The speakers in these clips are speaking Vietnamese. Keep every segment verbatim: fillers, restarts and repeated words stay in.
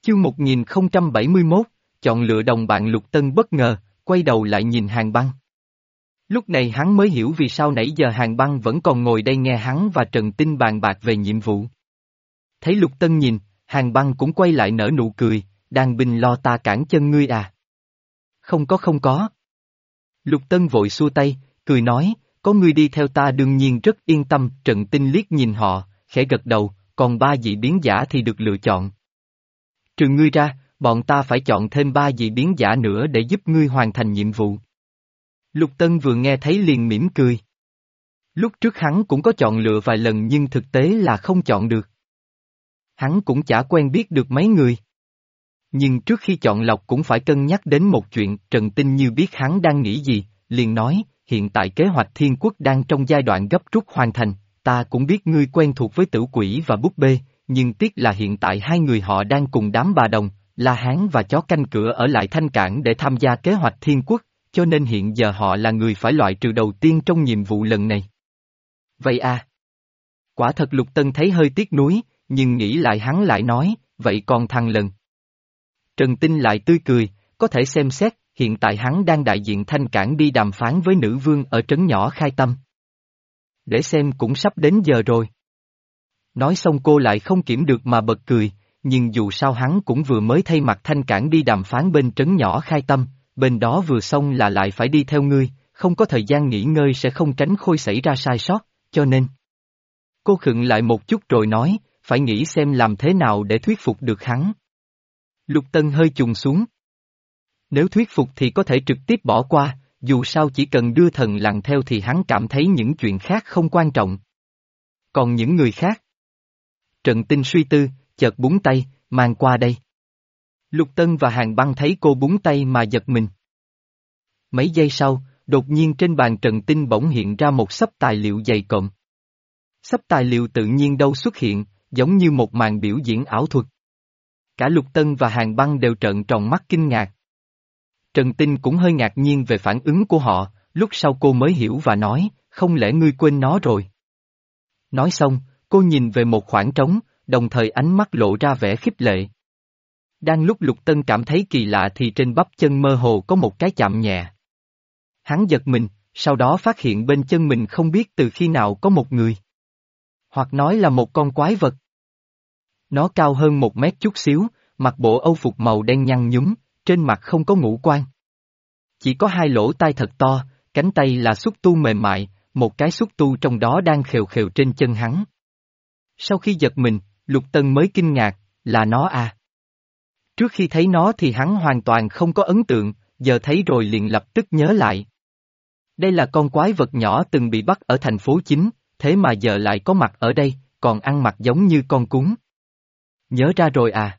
Chương một nghìn không trăm bảy mươi mốt, chọn lựa đồng bạn. Lục Tân bất ngờ, quay đầu lại nhìn Hàn Băng. Lúc này hắn mới hiểu vì sao nãy giờ Hàn Băng vẫn còn ngồi đây nghe hắn và Trần Tinh bàn bạc về nhiệm vụ. Thấy Lục Tân nhìn, Hàn Băng cũng quay lại nở nụ cười, đang binh lo ta cản chân ngươi à? Không có không có. Lục Tân vội xua tay, cười nói, có ngươi đi theo ta đương nhiên rất yên tâm. Trần Tinh liếc nhìn họ, khẽ gật đầu, còn ba dị biến giả thì được lựa chọn. Trừ ngươi ra, bọn ta phải chọn thêm ba dị biến giả nữa để giúp ngươi hoàn thành nhiệm vụ. Lục Tân vừa nghe thấy liền mỉm cười. Lúc trước hắn cũng có chọn lựa vài lần nhưng thực tế là không chọn được. Hắn cũng chả quen biết được mấy người. Nhưng trước khi chọn lọc cũng phải cân nhắc đến một chuyện. Trần Tinh như biết hắn đang nghĩ gì, liền nói, hiện tại kế hoạch Thiên Quốc đang trong giai đoạn gấp rút hoàn thành, ta cũng biết ngươi quen thuộc với Tử Quỷ và Búp Bê, nhưng tiếc là hiện tại hai người họ đang cùng đám bà đồng, La Hán và chó canh cửa ở lại Thanh Cảng để tham gia kế hoạch Thiên Quốc, cho nên hiện giờ họ là người phải loại trừ đầu tiên trong nhiệm vụ lần này. Vậy à? Quả thật Lục Tân thấy hơi tiếc nuối, nhưng nghĩ lại hắn lại nói, vậy còn thằng lần. Trần Tinh lại tươi cười, có thể xem xét, hiện tại hắn đang đại diện Thanh Cảng đi đàm phán với nữ vương ở trấn nhỏ Khai Tâm. Để xem cũng sắp đến giờ rồi. Nói xong cô lại không kiểm được mà bật cười, nhưng dù sao hắn cũng vừa mới thay mặt Thanh Cảng đi đàm phán bên trấn nhỏ Khai Tâm, bên đó vừa xong là lại phải đi theo ngươi, không có thời gian nghỉ ngơi sẽ không tránh khôi xảy ra sai sót, cho nên. Cô khựng lại một chút rồi nói, phải nghĩ xem làm thế nào để thuyết phục được hắn. Lục Tân hơi chùng xuống. Nếu thuyết phục thì có thể trực tiếp bỏ qua, dù sao chỉ cần đưa thần lằn theo thì hắn cảm thấy những chuyện khác không quan trọng. Còn những người khác? Trần Tinh suy tư, chợt búng tay, mang qua đây. Lục Tân và Hàn Băng thấy cô búng tay mà giật mình. Mấy giây sau, đột nhiên trên bàn Trần Tinh bỗng hiện ra một xấp tài liệu dày cộm. Xấp tài liệu tự nhiên đâu xuất hiện, giống như một màn biểu diễn ảo thuật. Cả Lục Tân và Hàn Băng đều trợn tròn mắt kinh ngạc. Trần Tinh cũng hơi ngạc nhiên về phản ứng của họ, lúc sau cô mới hiểu và nói, không lẽ ngươi quên nó rồi? Nói xong, cô nhìn về một khoảng trống, đồng thời ánh mắt lộ ra vẻ khích lệ. Đang lúc Lục Tân cảm thấy kỳ lạ thì trên bắp chân mơ hồ có một cái chạm nhẹ. Hắn giật mình, sau đó phát hiện bên chân mình không biết từ khi nào có một người. Hoặc nói là một con quái vật. Nó cao hơn một mét chút xíu, mặc bộ âu phục màu đen nhăn nhúm, trên mặt không có ngũ quan. Chỉ có hai lỗ tai thật to, cánh tay là xúc tu mềm mại, một cái xúc tu trong đó đang khều khều trên chân hắn. Sau khi giật mình, Lục Tân mới kinh ngạc, là nó à? Trước khi thấy nó thì hắn hoàn toàn không có ấn tượng, giờ thấy rồi liền lập tức nhớ lại. Đây là con quái vật nhỏ từng bị bắt ở thành phố chính, thế mà giờ lại có mặt ở đây, còn ăn mặc giống như con cún. Nhớ ra rồi à?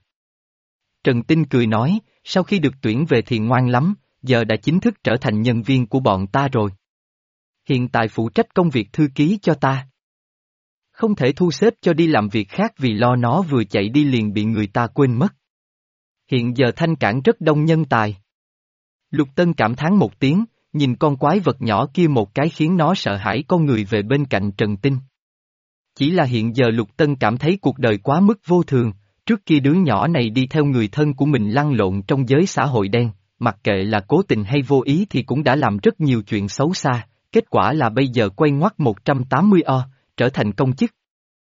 Trần Tinh cười nói, sau khi được tuyển về thì ngoan lắm, giờ đã chính thức trở thành nhân viên của bọn ta rồi. Hiện tại phụ trách công việc thư ký cho ta. Không thể thu xếp cho đi làm việc khác vì lo nó vừa chạy đi liền bị người ta quên mất. Hiện giờ Thanh Cảng rất đông nhân tài. Lục Tân cảm thán một tiếng, nhìn con quái vật nhỏ kia một cái khiến nó sợ hãi con người về bên cạnh Trần Tinh. Chỉ là hiện giờ Lục Tân cảm thấy cuộc đời quá mức vô thường, trước kia đứa nhỏ này đi theo người thân của mình lăn lộn trong giới xã hội đen, mặc kệ là cố tình hay vô ý thì cũng đã làm rất nhiều chuyện xấu xa, kết quả là bây giờ quay ngoắt một trăm tám mươi o, trở thành công chức.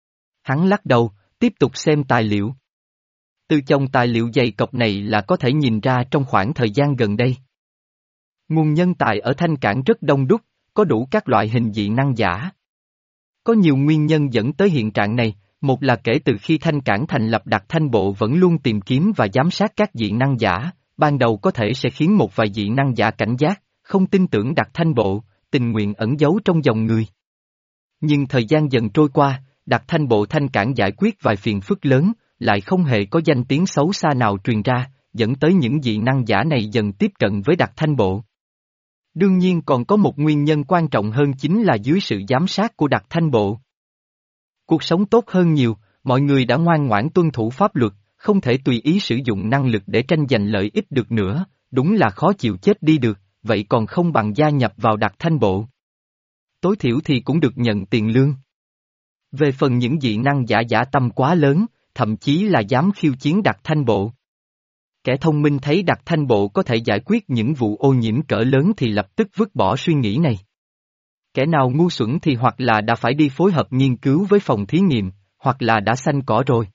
Hắn lắc đầu, tiếp tục xem tài liệu. Từ chồng tài liệu dày cộp này là có thể nhìn ra trong khoảng thời gian gần đây. Nguồn nhân tài ở Thanh Cảng rất đông đúc, có đủ các loại hình dị năng giả. Có nhiều nguyên nhân dẫn tới hiện trạng này, một là kể từ khi Thanh Cảng thành lập Đặc Thanh Bộ vẫn luôn tìm kiếm và giám sát các dị năng giả, ban đầu có thể sẽ khiến một vài dị năng giả cảnh giác, không tin tưởng Đặc Thanh Bộ, tình nguyện ẩn giấu trong dòng người. Nhưng thời gian dần trôi qua, Đặc Thanh Bộ Thanh Cảng giải quyết vài phiền phức lớn, lại không hề có danh tiếng xấu xa nào truyền ra, dẫn tới những dị năng giả này dần tiếp cận với Đặc Thanh Bộ. Đương nhiên còn có một nguyên nhân quan trọng hơn chính là dưới sự giám sát của Đặc Thanh Bộ. Cuộc sống tốt hơn nhiều, mọi người đã ngoan ngoãn tuân thủ pháp luật, không thể tùy ý sử dụng năng lực để tranh giành lợi ích được nữa, đúng là khó chịu chết đi được, vậy còn không bằng gia nhập vào Đặc Thanh Bộ. Tối thiểu thì cũng được nhận tiền lương. Về phần những dị năng giả giả tâm quá lớn, thậm chí là dám khiêu chiến Đặc Thanh Bộ. Kẻ thông minh thấy Đặc Thanh Bộ có thể giải quyết những vụ ô nhiễm cỡ lớn thì lập tức vứt bỏ suy nghĩ này. Kẻ nào ngu xuẩn thì hoặc là đã phải đi phối hợp nghiên cứu với phòng thí nghiệm, hoặc là đã xanh cỏ rồi.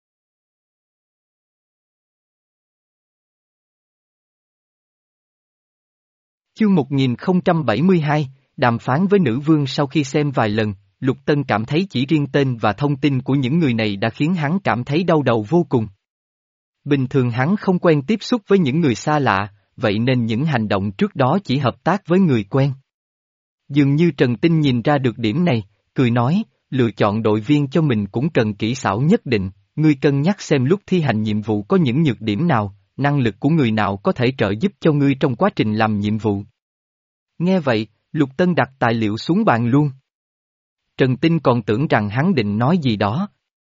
Chương một nghìn không trăm bảy mươi hai, đàm phán với nữ vương. Sau khi xem vài lần, Lục Tân cảm thấy chỉ riêng tên và thông tin của những người này đã khiến hắn cảm thấy đau đầu vô cùng. Bình thường hắn không quen tiếp xúc với những người xa lạ, vậy nên những hành động trước đó chỉ hợp tác với người quen. Dường như Trần Tinh nhìn ra được điểm này, cười nói, lựa chọn đội viên cho mình cũng cần kỹ xảo nhất định, ngươi cân nhắc xem lúc thi hành nhiệm vụ có những nhược điểm nào, năng lực của người nào có thể trợ giúp cho ngươi trong quá trình làm nhiệm vụ. Nghe vậy, Lục Tân đặt tài liệu xuống bàn luôn. Trần Tinh còn tưởng rằng hắn định nói gì đó.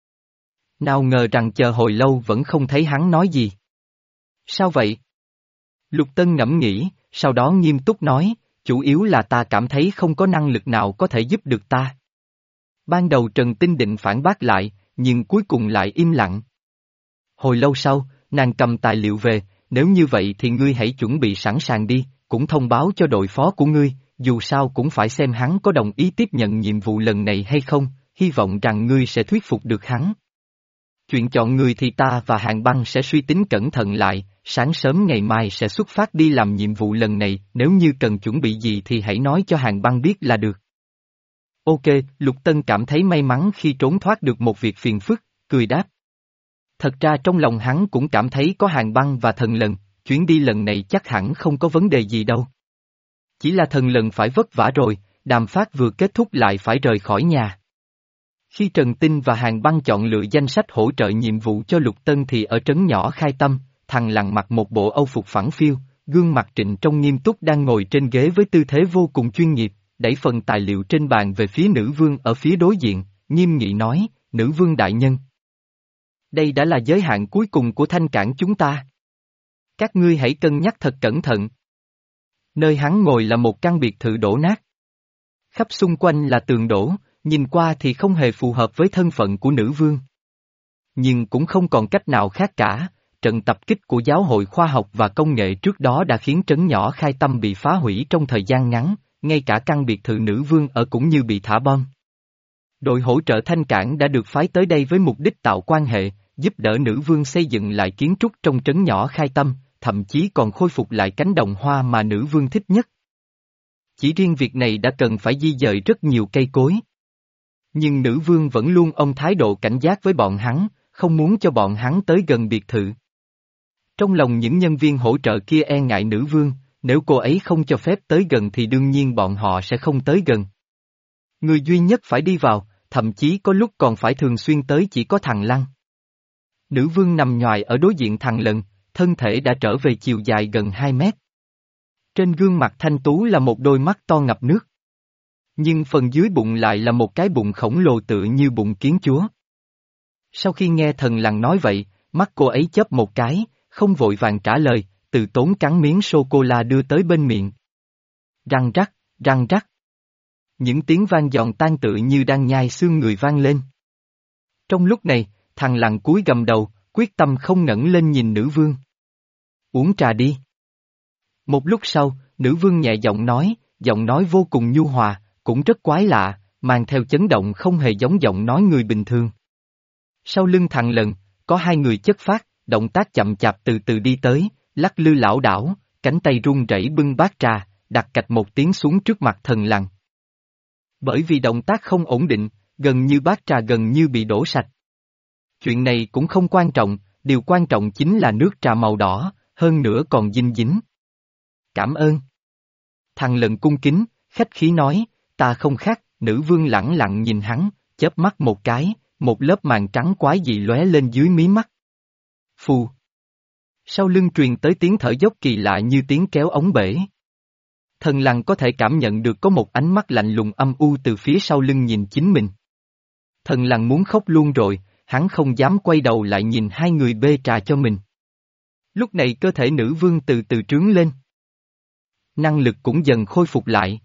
Nào ngờ rằng chờ hồi lâu vẫn không thấy hắn nói gì. Sao vậy? Lục Tân ngẫm nghĩ, sau đó nghiêm túc nói, chủ yếu là ta cảm thấy không có năng lực nào có thể giúp được ta. Ban đầu Trần Tinh định phản bác lại, nhưng cuối cùng lại im lặng. Hồi lâu sau, nàng cầm tài liệu về, nếu như vậy thì ngươi hãy chuẩn bị sẵn sàng đi, cũng thông báo cho đội phó của ngươi, dù sao cũng phải xem hắn có đồng ý tiếp nhận nhiệm vụ lần này hay không, hy vọng rằng ngươi sẽ thuyết phục được hắn. Chuyện chọn người thì ta và Hàn Băng sẽ suy tính cẩn thận lại, sáng sớm ngày mai sẽ xuất phát đi làm nhiệm vụ lần này, nếu như cần chuẩn bị gì thì hãy nói cho Hàn Băng biết là được. Ok, Lục Tân cảm thấy may mắn khi trốn thoát được một việc phiền phức, cười đáp. Thật ra trong lòng hắn cũng cảm thấy có Hàn Băng và Thần Lần, chuyến đi lần này chắc hẳn không có vấn đề gì đâu. Chỉ là Thần Lần phải vất vả rồi, đàm phát vừa kết thúc lại phải rời khỏi nhà. Khi Trần Tinh và Hàn Băng chọn lựa danh sách hỗ trợ nhiệm vụ cho Lục Tân thì ở trấn nhỏ Khai Tâm, thằng Lằn mặc một bộ âu phục phẳng phiu, gương mặt trịnh trọng nghiêm túc đang ngồi trên ghế với tư thế vô cùng chuyên nghiệp, đẩy phần tài liệu trên bàn về phía nữ vương ở phía đối diện, nghiêm nghị nói, nữ vương đại nhân. Đây đã là giới hạn cuối cùng của thanh cảng chúng ta. Các ngươi hãy cân nhắc thật cẩn thận. Nơi hắn ngồi là một căn biệt thự đổ nát. Khắp xung quanh là tường đổ, nhìn qua thì không hề phù hợp với thân phận của nữ vương. Nhưng cũng không còn cách nào khác cả, trận tập kích của Giáo hội Khoa học và Công nghệ trước đó đã khiến trấn nhỏ Khai Tâm bị phá hủy trong thời gian ngắn, ngay cả căn biệt thự nữ vương ở cũng như bị thả bom. Đội hỗ trợ thanh cảng đã được phái tới đây với mục đích tạo quan hệ, giúp đỡ nữ vương xây dựng lại kiến trúc trong trấn nhỏ Khai Tâm, thậm chí còn khôi phục lại cánh đồng hoa mà nữ vương thích nhất. Chỉ riêng việc này đã cần phải di dời rất nhiều cây cối. Nhưng nữ vương vẫn luôn ôm thái độ cảnh giác với bọn hắn, không muốn cho bọn hắn tới gần biệt thự. Trong lòng những nhân viên hỗ trợ kia e ngại nữ vương, nếu cô ấy không cho phép tới gần thì đương nhiên bọn họ sẽ không tới gần. Người duy nhất phải đi vào, thậm chí có lúc còn phải thường xuyên tới chỉ có thằng Lăng. Nữ vương nằm nhoài ở đối diện thằng Lần, thân thể đã trở về chiều dài gần hai mét. Trên gương mặt thanh tú là một đôi mắt to ngập nước. Nhưng phần dưới bụng lại là một cái bụng khổng lồ tựa như bụng kiến chúa. Sau khi nghe thần Lằn nói vậy, mắt cô ấy chớp một cái, không vội vàng trả lời, từ tốn cắn miếng sô-cô-la đưa tới bên miệng. Răng rắc, răng rắc. Những tiếng vang giòn tan tựa như đang nhai xương người vang lên. Trong lúc này, thằng Lằn cúi gầm đầu, quyết tâm không ngẩng lên nhìn nữ vương. Uống trà đi. Một lúc sau, nữ vương nhẹ giọng nói, giọng nói vô cùng nhu hòa, cũng rất quái lạ, mang theo chấn động không hề giống giọng nói người bình thường. Sau lưng thằng Lần, có hai người chất phác, động tác chậm chạp từ từ đi tới, lắc lư lảo đảo, cánh tay run rẩy bưng bát trà, đặt cạch một tiếng xuống trước mặt thần Lằn. Bởi vì động tác không ổn định, gần như bát trà gần như bị đổ sạch. Chuyện này cũng không quan trọng, điều quan trọng chính là nước trà màu đỏ, hơn nữa còn dinh dính. Cảm ơn. Thằng Lần cung kính, khách khí nói, ta không khác, nữ vương lẳng lặng nhìn hắn, chớp mắt một cái, một lớp màn trắng quái dị lóe lên dưới mí mắt. Phù. Sau lưng truyền tới tiếng thở dốc kỳ lạ như tiếng kéo ống bể. Thần Lằn có thể cảm nhận được có một ánh mắt lạnh lùng âm u từ phía sau lưng nhìn chính mình. Thần Lằn muốn khóc luôn rồi, hắn không dám quay đầu lại nhìn hai người bê trà cho mình. Lúc này cơ thể nữ vương từ từ trướng lên. Năng lực cũng dần khôi phục lại.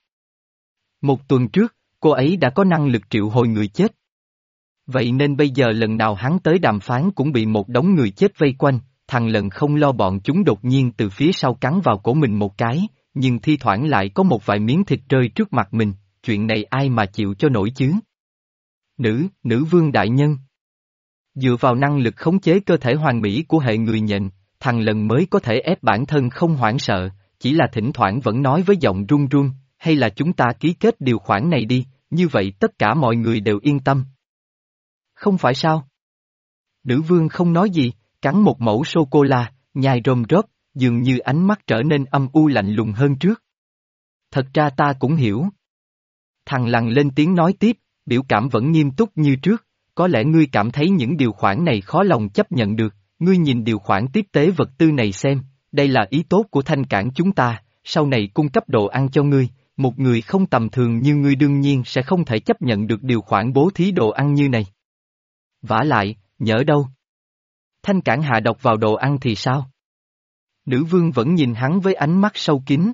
Một tuần trước, cô ấy đã có năng lực triệu hồi người chết. Vậy nên bây giờ lần nào hắn tới đàm phán cũng bị một đống người chết vây quanh, thằng lần không lo bọn chúng đột nhiên từ phía sau cắn vào cổ mình một cái, nhưng thi thoảng lại có một vài miếng thịt rơi trước mặt mình, chuyện này ai mà chịu cho nổi chứ? Nữ, nữ vương đại nhân. Dựa vào năng lực khống chế cơ thể hoàn mỹ của hệ người nhện, thằng lần mới có thể ép bản thân không hoảng sợ, chỉ là thỉnh thoảng vẫn nói với giọng run run, hay là chúng ta ký kết điều khoản này đi, như vậy tất cả mọi người đều yên tâm. Không phải sao? Nữ vương không nói gì, cắn một mẩu sô-cô-la, nhai rôm rốp, dường như ánh mắt trở nên âm u lạnh lùng hơn trước. Thật ra ta cũng hiểu. Thằng lằn lên tiếng nói tiếp, biểu cảm vẫn nghiêm túc như trước, có lẽ ngươi cảm thấy những điều khoản này khó lòng chấp nhận được, ngươi nhìn điều khoản tiếp tế vật tư này xem, đây là ý tốt của Thanh Cảng chúng ta, sau này cung cấp đồ ăn cho ngươi, một người không tầm thường như ngươi đương nhiên sẽ không thể chấp nhận được điều khoản bố thí đồ ăn như này. Vả lại, nhỡ đâu? Thanh Cảng hạ độc vào đồ ăn thì sao? Nữ vương vẫn nhìn hắn với ánh mắt sâu kín.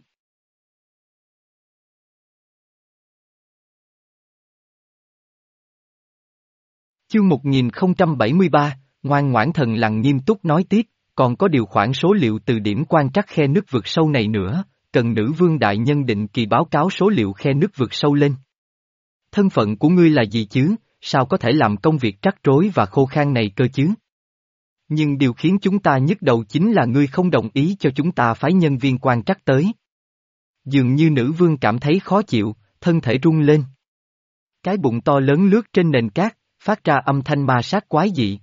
Chương một nghìn không trăm bảy mươi ba, ngoan ngoãn thần lằn nghiêm túc nói tiếp, còn có điều khoản số liệu từ điểm quan trắc khe nước vực sâu này nữa, cần nữ vương đại nhân định kỳ báo cáo số liệu khe nước vực sâu lên. Thân phận của ngươi là gì chứ, sao có thể làm công việc trắc rối và khô khan này cơ chứ? Nhưng điều khiến chúng ta nhức đầu chính là ngươi không đồng ý cho chúng ta phái nhân viên quan trắc tới. Dường như nữ vương cảm thấy khó chịu, thân thể rung lên. Cái bụng to lớn lướt trên nền cát, phát ra âm thanh ma sát quái dị.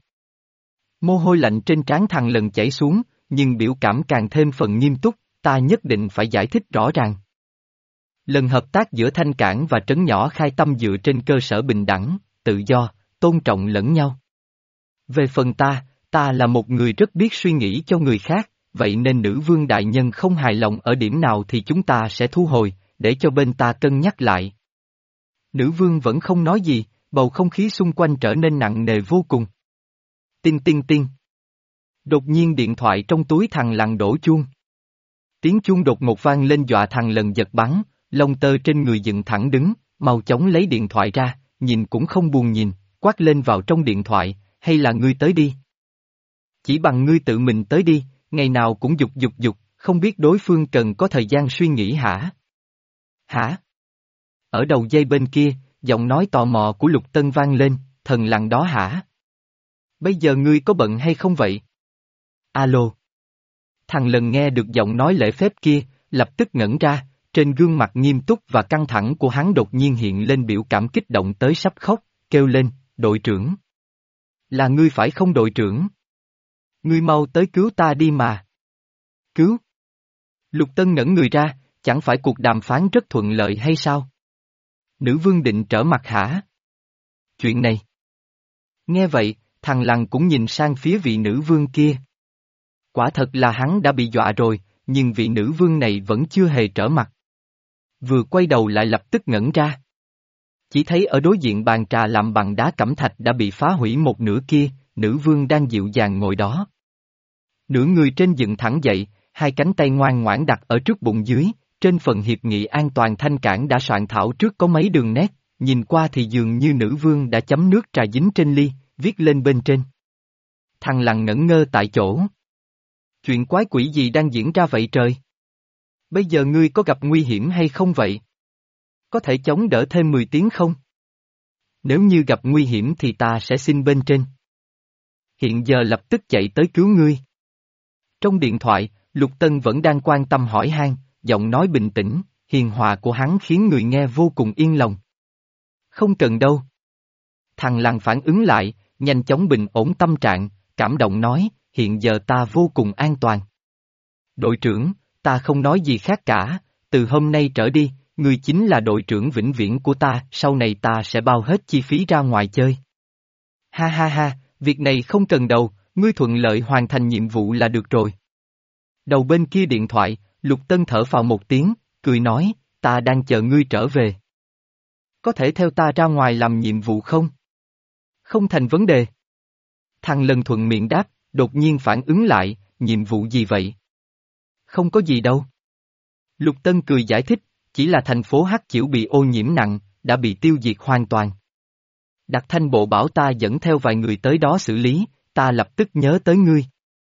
Mồ hôi lạnh trên trán thằng lần chảy xuống, nhưng biểu cảm càng thêm phần nghiêm túc, ta nhất định phải giải thích rõ ràng. Lần hợp tác giữa Thanh Cảng và trấn nhỏ khai tâm dựa trên cơ sở bình đẳng, tự do, tôn trọng lẫn nhau. Về phần ta, ta là một người rất biết suy nghĩ cho người khác, vậy nên nữ vương đại nhân không hài lòng ở điểm nào thì chúng ta sẽ thu hồi, để cho bên ta cân nhắc lại. Nữ vương vẫn không nói gì, bầu không khí xung quanh trở nên nặng nề vô cùng. Tinh tinh tinh. Đột nhiên điện thoại trong túi thằng lằn đổ chuông. Tiếng chuông đột ngột vang lên dọa thằng lần giật bắn, lông tơ trên người dựng thẳng đứng, mau chóng lấy điện thoại ra, nhìn cũng không buồn nhìn, quát lên vào trong điện thoại, hay là ngươi tới đi. Chỉ bằng ngươi tự mình tới đi, ngày nào cũng dục dục dục, không biết đối phương cần có thời gian suy nghĩ hả? Hả? Ở đầu dây bên kia, giọng nói tò mò của Lục Tân vang lên, thần lằn đó hả? Bây giờ ngươi có bận hay không vậy? Alo. Thằng lần nghe được giọng nói lễ phép kia, lập tức ngẩn ra, trên gương mặt nghiêm túc và căng thẳng của hắn đột nhiên hiện lên biểu cảm kích động tới sắp khóc, kêu lên, đội trưởng. Là ngươi phải không đội trưởng? Ngươi mau tới cứu ta đi mà. Cứu? Lục Tân ngẩn người ra, chẳng phải cuộc đàm phán rất thuận lợi hay sao? Nữ vương định trở mặt hả? Chuyện này. Nghe vậy, thằng lằn cũng nhìn sang phía vị nữ vương kia. Quả thật là hắn đã bị dọa rồi, nhưng vị nữ vương này vẫn chưa hề trở mặt. Vừa quay đầu lại lập tức ngẩn ra. Chỉ thấy ở đối diện bàn trà làm bằng đá cẩm thạch đã bị phá hủy một nửa kia, nữ vương đang dịu dàng ngồi đó. Nửa người trên dựng thẳng dậy, hai cánh tay ngoan ngoãn đặt ở trước bụng dưới, trên phần hiệp nghị an toàn Thanh Cảng đã soạn thảo trước có mấy đường nét, nhìn qua thì dường như nữ vương đã chấm nước trà dính trên ly, viết lên bên trên. Thằng lằn ngẩn ngơ tại chỗ. Chuyện quái quỷ gì đang diễn ra vậy trời? Bây giờ ngươi có gặp nguy hiểm hay không vậy? Có thể chống đỡ thêm mười tiếng không? Nếu như gặp nguy hiểm thì ta sẽ xin bên trên. Hiện giờ lập tức chạy tới cứu ngươi. Trong điện thoại, Lục Tân vẫn đang quan tâm hỏi han, giọng nói bình tĩnh, hiền hòa của hắn khiến người nghe vô cùng yên lòng. Không cần đâu. Thằng lằn phản ứng lại, nhanh chóng bình ổn tâm trạng, cảm động nói, hiện giờ ta vô cùng an toàn. Đội trưởng, ta không nói gì khác cả, từ hôm nay trở đi, ngươi chính là đội trưởng vĩnh viễn của ta, sau này ta sẽ bao hết chi phí ra ngoài chơi. Ha ha ha, việc này không cần đâu, ngươi thuận lợi hoàn thành nhiệm vụ là được rồi. Đầu bên kia điện thoại, Lục Tân thở phào một tiếng, cười nói, ta đang chờ ngươi trở về. Có thể theo ta ra ngoài làm nhiệm vụ không? Không thành vấn đề. Thằng lần thuận miệng đáp, đột nhiên phản ứng lại, nhiệm vụ gì vậy? Không có gì đâu. Lục Tân cười giải thích, chỉ là thành phố Hắc Chiểu bị ô nhiễm nặng, đã bị tiêu diệt hoàn toàn. Đặc Thanh Bộ bảo ta dẫn theo vài người tới đó xử lý, ta lập tức nhớ tới ngươi.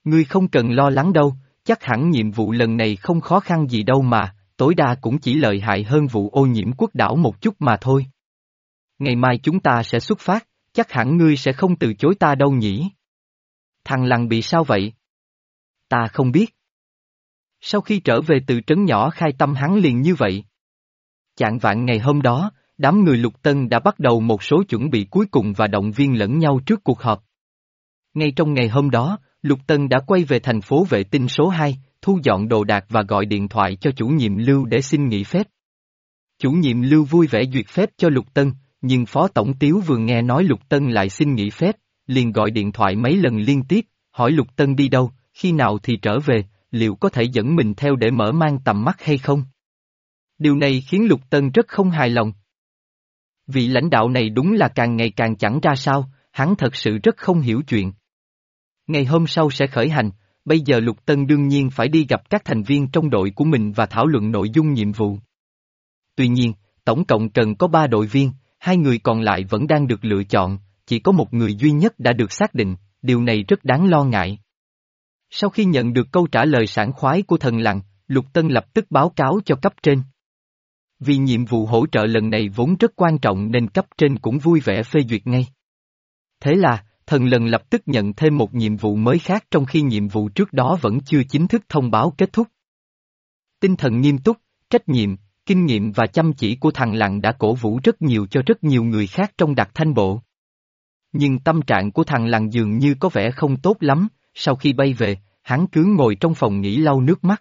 Ngươi không cần lo lắng đâu, chắc hẳn nhiệm vụ lần này không khó khăn gì đâu mà, tối đa cũng chỉ lợi hại hơn vụ ô nhiễm quốc đảo một chút mà thôi. Ngày mai chúng ta sẽ xuất phát, chắc hẳn ngươi sẽ không từ chối ta đâu nhỉ? Thằng Lằn bị sao vậy? Ta không biết. Sau khi trở về từ trấn nhỏ Khai Tâm hắn liền như vậy. Chạng vạng ngày hôm đó, đám người Lục Tân đã bắt đầu một số chuẩn bị cuối cùng và động viên lẫn nhau trước cuộc họp. Ngay trong ngày hôm đó, Lục Tân đã quay về thành phố vệ tinh số hai, thu dọn đồ đạc và gọi điện thoại cho chủ nhiệm Lưu để xin nghỉ phép. Chủ nhiệm Lưu vui vẻ duyệt phép cho Lục Tân, nhưng Phó Tổng Tiếu vừa nghe nói Lục Tân lại xin nghỉ phép, liền gọi điện thoại mấy lần liên tiếp, hỏi Lục Tân đi đâu, khi nào thì trở về, liệu có thể dẫn mình theo để mở mang tầm mắt hay không? Điều này khiến Lục Tân rất không hài lòng. Vị lãnh đạo này đúng là càng ngày càng chẳng ra sao, hắn thật sự rất không hiểu chuyện. Ngày hôm sau sẽ khởi hành, bây giờ Lục Tân đương nhiên phải đi gặp các thành viên trong đội của mình và thảo luận nội dung nhiệm vụ. Tuy nhiên, tổng cộng cần có ba đội viên, hai người còn lại vẫn đang được lựa chọn, chỉ có một người duy nhất đã được xác định, điều này rất đáng lo ngại. Sau khi nhận được câu trả lời sảng khoái của thần Lằn, Lục Tân lập tức báo cáo cho cấp trên. Vì nhiệm vụ hỗ trợ lần này vốn rất quan trọng nên cấp trên cũng vui vẻ phê duyệt ngay. Thế là, thần Lằn lập tức nhận thêm một nhiệm vụ mới khác trong khi nhiệm vụ trước đó vẫn chưa chính thức thông báo kết thúc. Tinh thần nghiêm túc, trách nhiệm, kinh nghiệm và chăm chỉ của thằng Lằn đã cổ vũ rất nhiều cho rất nhiều người khác trong Đặc Thanh Bộ. Nhưng tâm trạng của thằng Lằn dường như có vẻ không tốt lắm, sau khi bay về, hắn cứ ngồi trong phòng nghỉ lau nước mắt.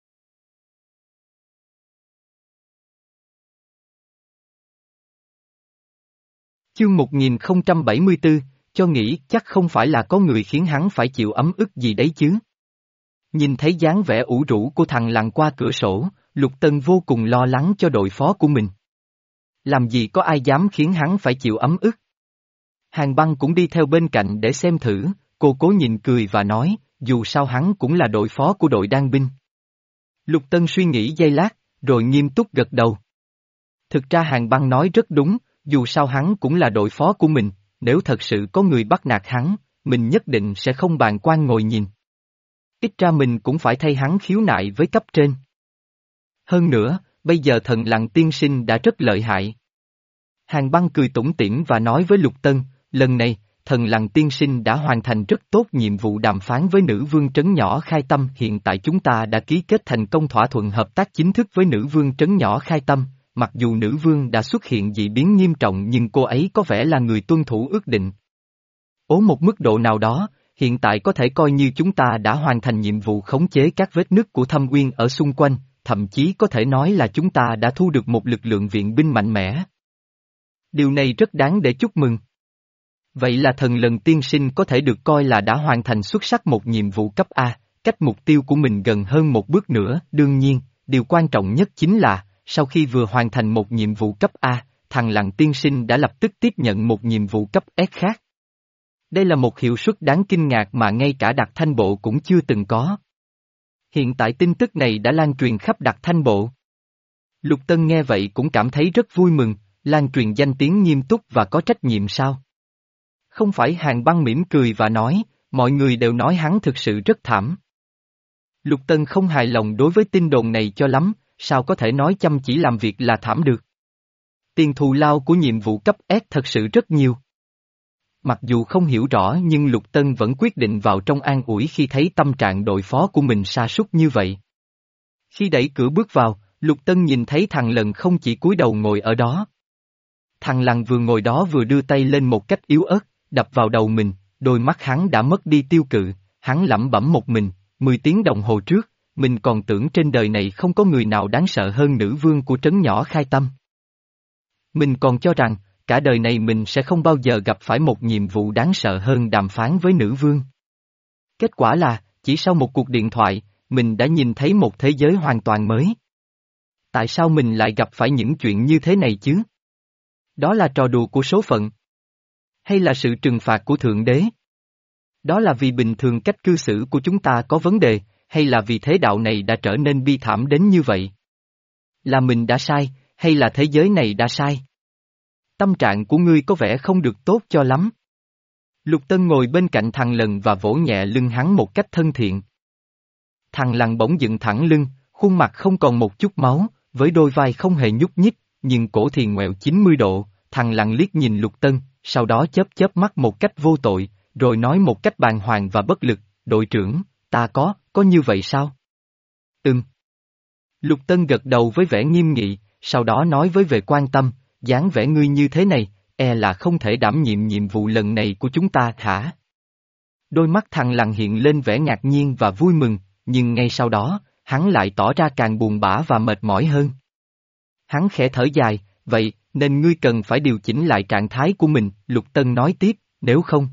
Chương một nghìn không trăm bảy mươi tư, cho nghĩ chắc không phải là có người khiến hắn phải chịu ấm ức gì đấy chứ. Nhìn thấy dáng vẻ ủ rũ của thằng Lằn qua cửa sổ, Lục Tân vô cùng lo lắng cho đội phó của mình. Làm gì có ai dám khiến hắn phải chịu ấm ức. Hàn Băng cũng đi theo bên cạnh để xem thử, cô cố nhìn cười và nói, dù sao hắn cũng là đội phó của đội đan binh. Lục Tân suy nghĩ giây lát, rồi nghiêm túc gật đầu. Thực ra Hàn Băng nói rất đúng, dù sao hắn cũng là đội phó của mình, nếu thật sự có người bắt nạt hắn, mình nhất định sẽ không bàng quan ngồi nhìn. Ít ra mình cũng phải thay hắn khiếu nại với cấp trên. Hơn nữa, bây giờ thần Lằn tiên sinh đã rất lợi hại. Hàn Băng cười tủm tỉm và nói với Lục Tân, lần này, thần Lằn tiên sinh đã hoàn thành rất tốt nhiệm vụ đàm phán với nữ vương trấn nhỏ Khai Tâm. Hiện tại chúng ta đã ký kết thành công thỏa thuận hợp tác chính thức với nữ vương trấn nhỏ Khai Tâm, mặc dù nữ vương đã xuất hiện dị biến nghiêm trọng nhưng cô ấy có vẻ là người tuân thủ ước định. Ở một mức độ nào đó, hiện tại có thể coi như chúng ta đã hoàn thành nhiệm vụ khống chế các vết nứt của thâm uyên ở xung quanh, thậm chí có thể nói là chúng ta đã thu được một lực lượng viện binh mạnh mẽ. Điều này rất đáng để chúc mừng. Vậy là thần Lằn tiên sinh có thể được coi là đã hoàn thành xuất sắc một nhiệm vụ cấp A, cách mục tiêu của mình gần hơn một bước nữa. Đương nhiên, điều quan trọng nhất chính là, sau khi vừa hoàn thành một nhiệm vụ cấp A, thằng Lằn tiên sinh đã lập tức tiếp nhận một nhiệm vụ cấp S khác. Đây là một hiệu suất đáng kinh ngạc mà ngay cả Đặc Thanh Bộ cũng chưa từng có. Hiện tại tin tức này đã lan truyền khắp Đặc Thanh Bộ. Lục Tân nghe vậy cũng cảm thấy rất vui mừng, lan truyền danh tiếng nghiêm túc và có trách nhiệm sao? Không phải. Hàn Băng mỉm cười và nói, mọi người đều nói hắn thực sự rất thảm. Lục Tân không hài lòng đối với tin đồn này cho lắm, sao có thể nói chăm chỉ làm việc là thảm được. Tiền thù lao của nhiệm vụ cấp S thật sự rất nhiều. Mặc dù không hiểu rõ nhưng Lục Tân vẫn quyết định vào trong an ủi khi thấy tâm trạng đội phó của mình sa sút như vậy. Khi đẩy cửa bước vào, Lục Tân nhìn thấy thằng Lằn không chỉ cúi đầu ngồi ở đó. Thằng Lằn vừa ngồi đó vừa đưa tay lên một cách yếu ớt, đập vào đầu mình, đôi mắt hắn đã mất đi tiêu cự, hắn lẩm bẩm một mình, mười tiếng đồng hồ trước, mình còn tưởng trên đời này không có người nào đáng sợ hơn nữ vương của trấn nhỏ Khai Tâm. Mình còn cho rằng, cả đời này mình sẽ không bao giờ gặp phải một nhiệm vụ đáng sợ hơn đàm phán với nữ vương. Kết quả là, chỉ sau một cuộc điện thoại, mình đã nhìn thấy một thế giới hoàn toàn mới. Tại sao mình lại gặp phải những chuyện như thế này chứ? Đó là trò đùa của số phận. Hay là sự trừng phạt của Thượng Đế? Đó là vì bình thường cách cư xử của chúng ta có vấn đề, hay là vì thế đạo này đã trở nên bi thảm đến như vậy? Là mình đã sai, hay là thế giới này đã sai? Tâm trạng của ngươi có vẻ không được tốt cho lắm. Lục Tân ngồi bên cạnh thằng Lần và vỗ nhẹ lưng hắn một cách thân thiện. Thằng Lằn bỗng dựng thẳng lưng, khuôn mặt không còn một chút máu, với đôi vai không hề nhúc nhích, nhưng cổ thì ngoẹo chín mươi độ, thằng Lằn liếc nhìn Lục Tân, sau đó chớp chớp mắt một cách vô tội, rồi nói một cách bàng hoàng và bất lực, đội trưởng, ta có, có như vậy sao? Ừm. Lục Tân gật đầu với vẻ nghiêm nghị, sau đó nói với vẻ quan tâm, dáng vẻ ngươi như thế này, e là không thể đảm nhiệm nhiệm vụ lần này của chúng ta hả? Đôi mắt thằng Lằn hiện lên vẻ ngạc nhiên và vui mừng, nhưng ngay sau đó, hắn lại tỏ ra càng buồn bã và mệt mỏi hơn. Hắn khẽ thở dài, vậy, nên ngươi cần phải điều chỉnh lại trạng thái của mình, Lục Tân nói tiếp, nếu không,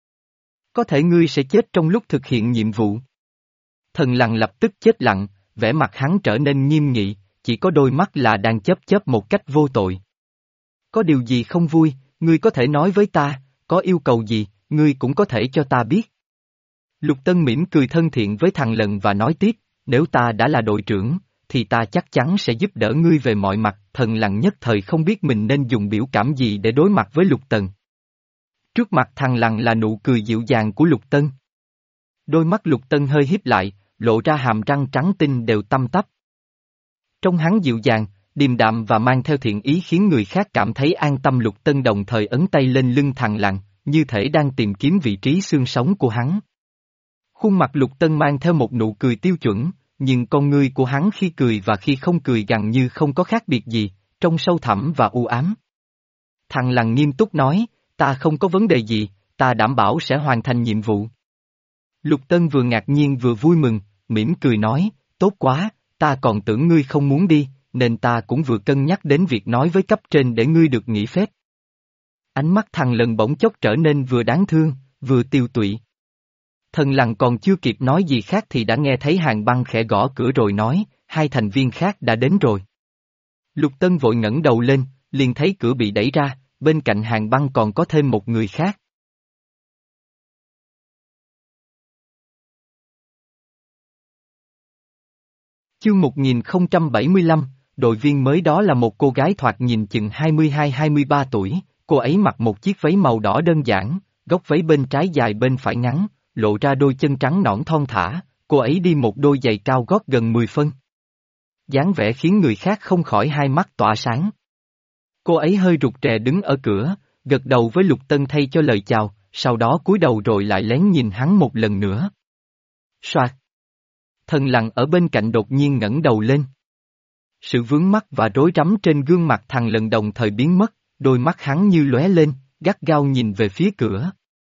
có thể ngươi sẽ chết trong lúc thực hiện nhiệm vụ. Thần Lằn lập tức chết lặng, vẻ mặt hắn trở nên nghiêm nghị, chỉ có đôi mắt là đang chớp chớp một cách vô tội. Có điều gì không vui, ngươi có thể nói với ta, có yêu cầu gì, ngươi cũng có thể cho ta biết. Lục Tân mỉm cười thân thiện với thằng Lần và nói tiếp, nếu ta đã là đội trưởng, thì ta chắc chắn sẽ giúp đỡ ngươi về mọi mặt. Thần Lằn nhất thời không biết mình nên dùng biểu cảm gì để đối mặt với Lục Tân. Trước mặt thằng Lằn là nụ cười dịu dàng của Lục Tân. Đôi mắt Lục Tân hơi híp lại, lộ ra hàm răng trắng tinh đều tăm tắp. Trông hắn dịu dàng, điềm đạm và mang theo thiện ý khiến người khác cảm thấy an tâm. Lục Tân đồng thời ấn tay lên lưng thằng Lằn, như thể đang tìm kiếm vị trí xương sống của hắn. Khuôn mặt Lục Tân mang theo một nụ cười tiêu chuẩn, nhưng con ngươi của hắn khi cười và khi không cười gần như không có khác biệt gì, trông sâu thẳm và u ám. Thằng Lằn nghiêm túc nói, ta không có vấn đề gì, ta đảm bảo sẽ hoàn thành nhiệm vụ. Lục Tân vừa ngạc nhiên vừa vui mừng, mỉm cười nói, tốt quá, ta còn tưởng ngươi không muốn đi, nên ta cũng vừa cân nhắc đến việc nói với cấp trên để ngươi được nghỉ phép. Ánh mắt thằng Lần bỗng chốc trở nên vừa đáng thương, vừa tiêu tụy. Thần Lằn còn chưa kịp nói gì khác thì đã nghe thấy Hàn Băng khẽ gõ cửa rồi nói, hai thành viên khác đã đến rồi. Lục Tân vội ngẩng đầu lên, liền thấy cửa bị đẩy ra, bên cạnh Hàn Băng còn có thêm một người khác. Chương một nghìn không trăm bảy mươi lăm, đội viên mới đó là một cô gái thoạt nhìn chừng hai mươi hai hai mươi ba tuổi, cô ấy mặc một chiếc váy màu đỏ đơn giản, góc váy bên trái dài bên phải ngắn, lộ ra đôi chân trắng nõn thon thả, cô ấy đi một đôi giày cao gót gần mười phân. Dáng vẻ khiến người khác không khỏi hai mắt tỏa sáng. Cô ấy hơi rụt rè đứng ở cửa, gật đầu với Lục Tân thay cho lời chào, sau đó cúi đầu rồi lại lén nhìn hắn một lần nữa. Soạt. Thần Lằn ở bên cạnh đột nhiên ngẩng đầu lên. Sự vướng mắc và rối rắm trên gương mặt thằng Lần đồng thời biến mất, đôi mắt hắn như lóe lên, gắt gao nhìn về phía cửa.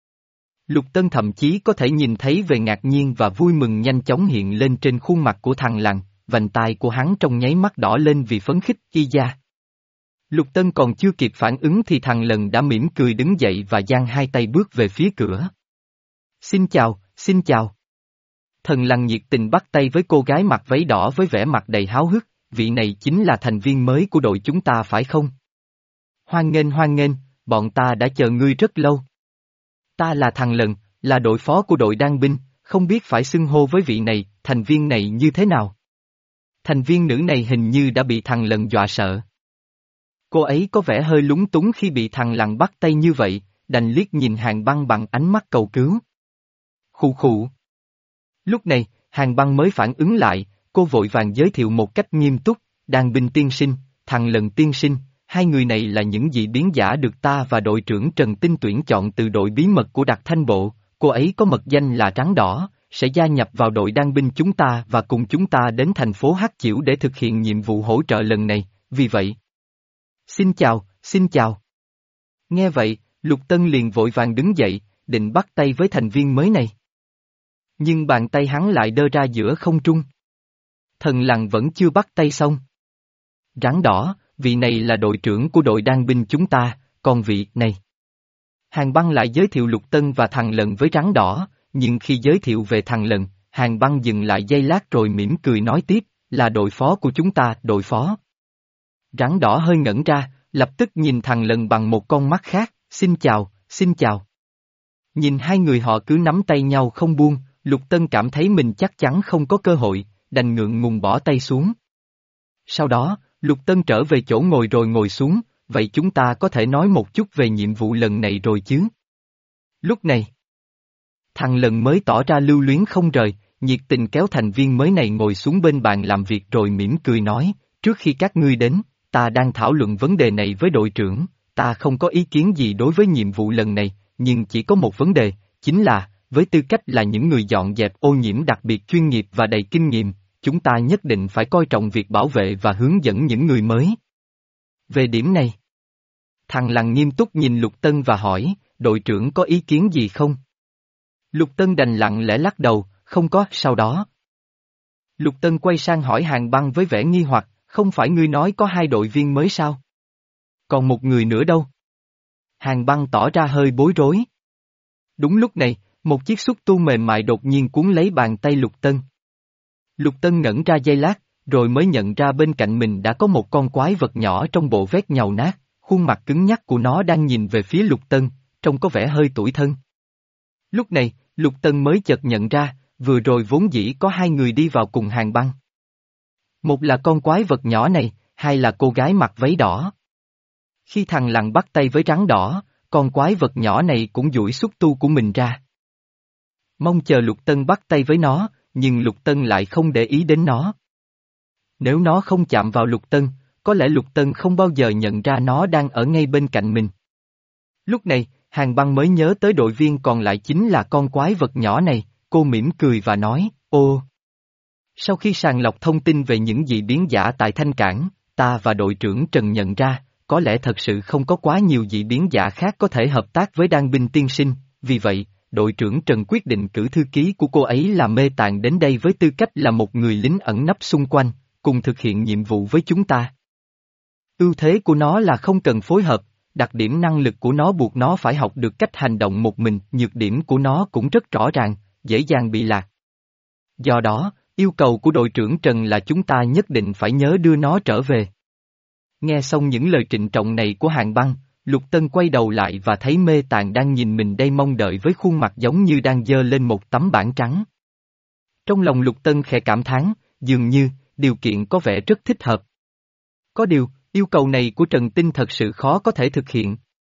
Lục Tân thậm chí có thể nhìn thấy vẻ ngạc nhiên và vui mừng nhanh chóng hiện lên trên khuôn mặt của thằng Lằn, vành tai của hắn trong nháy mắt đỏ lên vì phấn khích chi da. Lục Tân còn chưa kịp phản ứng thì thằng Lần đã mỉm cười đứng dậy và giang hai tay bước về phía cửa. Xin chào, xin chào. Thần Lằn nhiệt tình bắt tay với cô gái mặc váy đỏ với vẻ mặt đầy háo hức, vị này chính là thành viên mới của đội chúng ta phải không? Hoan nghênh hoan nghênh, bọn ta đã chờ ngươi rất lâu. Ta là thằng Lần, là đội phó của đội đan binh, không biết phải xưng hô với vị này, thành viên này như thế nào? Thành viên nữ này hình như đã bị thằng Lần dọa sợ. Cô ấy có vẻ hơi lúng túng khi bị thằng Lằn bắt tay như vậy, đành liếc nhìn Hàn Băng bằng ánh mắt cầu cứu. Khụ khụ. Lúc này, Hàn Băng mới phản ứng lại, cô vội vàng giới thiệu một cách nghiêm túc, đan binh tiên sinh, thằng Lần tiên sinh, hai người này là những dị biến giả được ta và đội trưởng Trần Tinh tuyển chọn từ đội bí mật của Đặc Thanh Bộ, cô ấy có mật danh là Trắng Đỏ, sẽ gia nhập vào đội đan binh chúng ta và cùng chúng ta đến thành phố Hắc Chiểu để thực hiện nhiệm vụ hỗ trợ lần này, vì vậy. Xin chào, xin chào. Nghe vậy, Lục Tân liền vội vàng đứng dậy, định bắt tay với thành viên mới này. Nhưng bàn tay hắn lại đơ ra giữa không trung. Thần Lằn vẫn chưa bắt tay xong. Rắn Đỏ, vị này là đội trưởng của đội đan binh chúng ta, còn vị này. Hàn Băng lại giới thiệu Lục Tân và thằng Lần với Rắn Đỏ, nhưng khi giới thiệu về thằng Lần, Hàn Băng dừng lại giây lát rồi mỉm cười nói tiếp, là đội phó của chúng ta, đội phó. Rắn Đỏ hơi ngẩn ra, lập tức nhìn thằng Lần bằng một con mắt khác, xin chào, xin chào. Nhìn hai người họ cứ nắm tay nhau không buông, Lục Tân cảm thấy mình chắc chắn không có cơ hội, đành ngượng ngùng bỏ tay xuống. Sau đó, Lục Tân trở về chỗ ngồi rồi ngồi xuống, vậy chúng ta có thể nói một chút về nhiệm vụ lần này rồi chứ? Lúc này, thằng lần mới tỏ ra lưu luyến không rời, nhiệt tình kéo thành viên mới này ngồi xuống bên bàn làm việc rồi mỉm cười nói, trước khi các ngươi đến, ta đang thảo luận vấn đề này với đội trưởng, ta không có ý kiến gì đối với nhiệm vụ lần này, nhưng chỉ có một vấn đề, chính là, với tư cách là những người dọn dẹp ô nhiễm đặc biệt chuyên nghiệp và đầy kinh nghiệm, chúng ta nhất định phải coi trọng việc bảo vệ và hướng dẫn những người mới. Về điểm này, thằng Lăng nghiêm túc nhìn Lục Tân và hỏi, đội trưởng có ý kiến gì không? Lục Tân đành lặng lẽ lắc đầu, không có, sau đó. Lục Tân quay sang hỏi Hàn Băng với vẻ nghi hoặc, không phải ngươi nói có hai đội viên mới sao? Còn một người nữa đâu? Hàn Băng tỏ ra hơi bối rối. Đúng lúc này, một chiếc xúc tu mềm mại đột nhiên cuốn lấy bàn tay Lục Tân. Lục Tân ngẩn ra giây lát, rồi mới nhận ra bên cạnh mình đã có một con quái vật nhỏ trong bộ vest nhàu nát, khuôn mặt cứng nhắc của nó đang nhìn về phía Lục Tân, trông có vẻ hơi tủi thân. Lúc này, Lục Tân mới chợt nhận ra, vừa rồi vốn dĩ có hai người đi vào cùng Hàn Băng. Một là con quái vật nhỏ này, hai là cô gái mặc váy đỏ. Khi thằng Lằn bắt tay với rắn đỏ, con quái vật nhỏ này cũng duỗi xúc tu của mình ra. Mong chờ Lục Tân bắt tay với nó, nhưng Lục Tân lại không để ý đến nó. Nếu nó không chạm vào Lục Tân, có lẽ Lục Tân không bao giờ nhận ra nó đang ở ngay bên cạnh mình. Lúc này, Hàn Băng mới nhớ tới đội viên còn lại chính là con quái vật nhỏ này, cô mỉm cười và nói, ô. Sau khi sàng lọc thông tin về những dị biến giả tại Thanh Cảng, ta và đội trưởng Trần nhận ra, có lẽ thật sự không có quá nhiều dị biến giả khác có thể hợp tác với Đan binh tiên sinh, vì vậy, đội trưởng Trần quyết định cử thư ký của cô ấy là Mê Tạng đến đây với tư cách là một người lính ẩn nấp xung quanh, cùng thực hiện nhiệm vụ với chúng ta. Ưu thế của nó là không cần phối hợp, đặc điểm năng lực của nó buộc nó phải học được cách hành động một mình, nhược điểm của nó cũng rất rõ ràng, dễ dàng bị lạc. Do đó, yêu cầu của đội trưởng Trần là chúng ta nhất định phải nhớ đưa nó trở về. Nghe xong những lời trịnh trọng này của Hàn Băng, Lục Tân quay đầu lại và thấy Mê Tạng đang nhìn mình đây mong đợi với khuôn mặt giống như đang giơ lên một tấm bảng trắng. Trong lòng Lục Tân khẽ cảm thán, dường như, điều kiện có vẻ rất thích hợp. Có điều, yêu cầu này của Trần Tinh thật sự khó có thể thực hiện.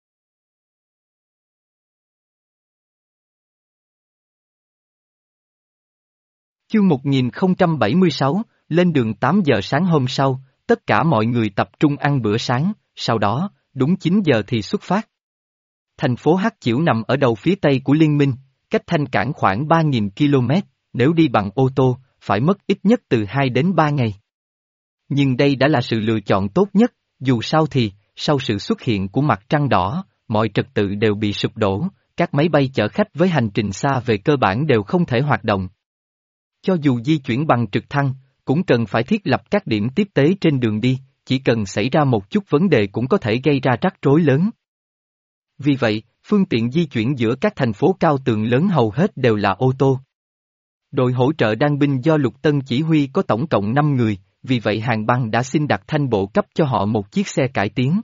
Chương một nghìn không trăm bảy mươi sáu, lên đường tám giờ sáng hôm sau, tất cả mọi người tập trung ăn bữa sáng, sau đó, đúng chín giờ thì xuất phát. Thành phố Hắc Chiểu nằm ở đầu phía tây của Liên minh, cách Thanh Cảng khoảng ba nghìn ki lô mét, nếu đi bằng ô tô, phải mất ít nhất từ hai đến ba ngày. Nhưng đây đã là sự lựa chọn tốt nhất, dù sao thì, sau sự xuất hiện của mặt trăng đỏ, mọi trật tự đều bị sụp đổ, các máy bay chở khách với hành trình xa về cơ bản đều không thể hoạt động. Cho dù di chuyển bằng trực thăng, cũng cần phải thiết lập các điểm tiếp tế trên đường đi, chỉ cần xảy ra một chút vấn đề cũng có thể gây ra rắc rối lớn. Vì vậy, phương tiện di chuyển giữa các thành phố cao tường lớn hầu hết đều là ô tô. Đội hỗ trợ đan binh do Lục Tân chỉ huy có tổng cộng năm người, vì vậy Hàn Băng đã xin đặt Thanh Bộ cấp cho họ một chiếc xe cải tiến.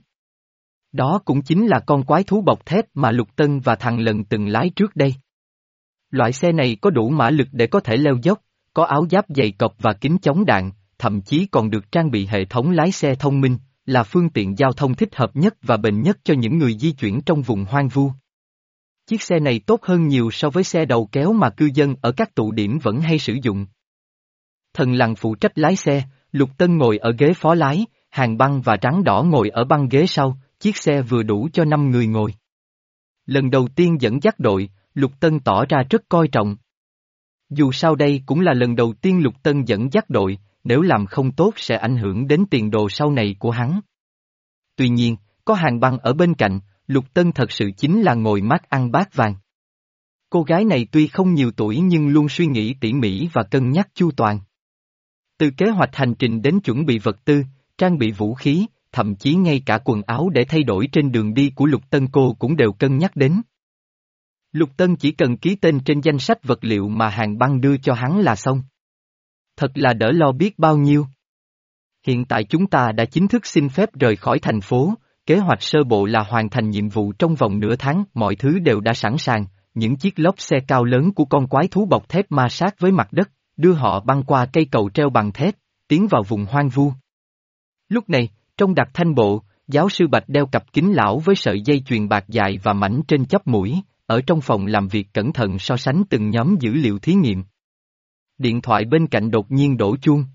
Đó cũng chính là con quái thú bọc thép mà Lục Tân và thằng Lần từng lái trước đây. Loại xe này có đủ mã lực để có thể leo dốc, có áo giáp dày cộp và kính chống đạn, thậm chí còn được trang bị hệ thống lái xe thông minh, là phương tiện giao thông thích hợp nhất và bền nhất cho những người di chuyển trong vùng hoang vu. Chiếc xe này tốt hơn nhiều so với xe đầu kéo mà cư dân ở các tụ điểm vẫn hay sử dụng. Thần Lằn phụ trách lái xe, Lục Tân ngồi ở ghế phó lái, Hàn Băng và Rắn Đỏ ngồi ở băng ghế sau, chiếc xe vừa đủ cho năm người ngồi. Lần đầu tiên dẫn dắt đội, Lục Tân tỏ ra rất coi trọng. Dù sao đây cũng là lần đầu tiên Lục Tân dẫn dắt đội, nếu làm không tốt sẽ ảnh hưởng đến tiền đồ sau này của hắn. Tuy nhiên, có Hàn Băng ở bên cạnh, Lục Tân thật sự chính là ngồi mát ăn bát vàng. Cô gái này tuy không nhiều tuổi nhưng luôn suy nghĩ tỉ mỉ và cân nhắc chu toàn. Từ kế hoạch hành trình đến chuẩn bị vật tư, trang bị vũ khí, thậm chí ngay cả quần áo để thay đổi trên đường đi của Lục Tân cô cũng đều cân nhắc đến. Lục Tân chỉ cần ký tên trên danh sách vật liệu mà Hàn Băng đưa cho hắn là xong. Thật là đỡ lo biết bao nhiêu. Hiện tại chúng ta đã chính thức xin phép rời khỏi thành phố, kế hoạch sơ bộ là hoàn thành nhiệm vụ trong vòng nửa tháng, mọi thứ đều đã sẵn sàng, những chiếc lốp xe cao lớn của con quái thú bọc thép ma sát với mặt đất, đưa họ băng qua cây cầu treo bằng thép, tiến vào vùng hoang vu. Lúc này, trong đặc thanh bộ, giáo sư Bạch đeo cặp kính lão với sợi dây chuyền bạc dài và mảnh trên chóp mũi, ở trong phòng làm việc cẩn thận so sánh từng nhóm dữ liệu thí nghiệm. Điện thoại bên cạnh đột nhiên đổ chuông.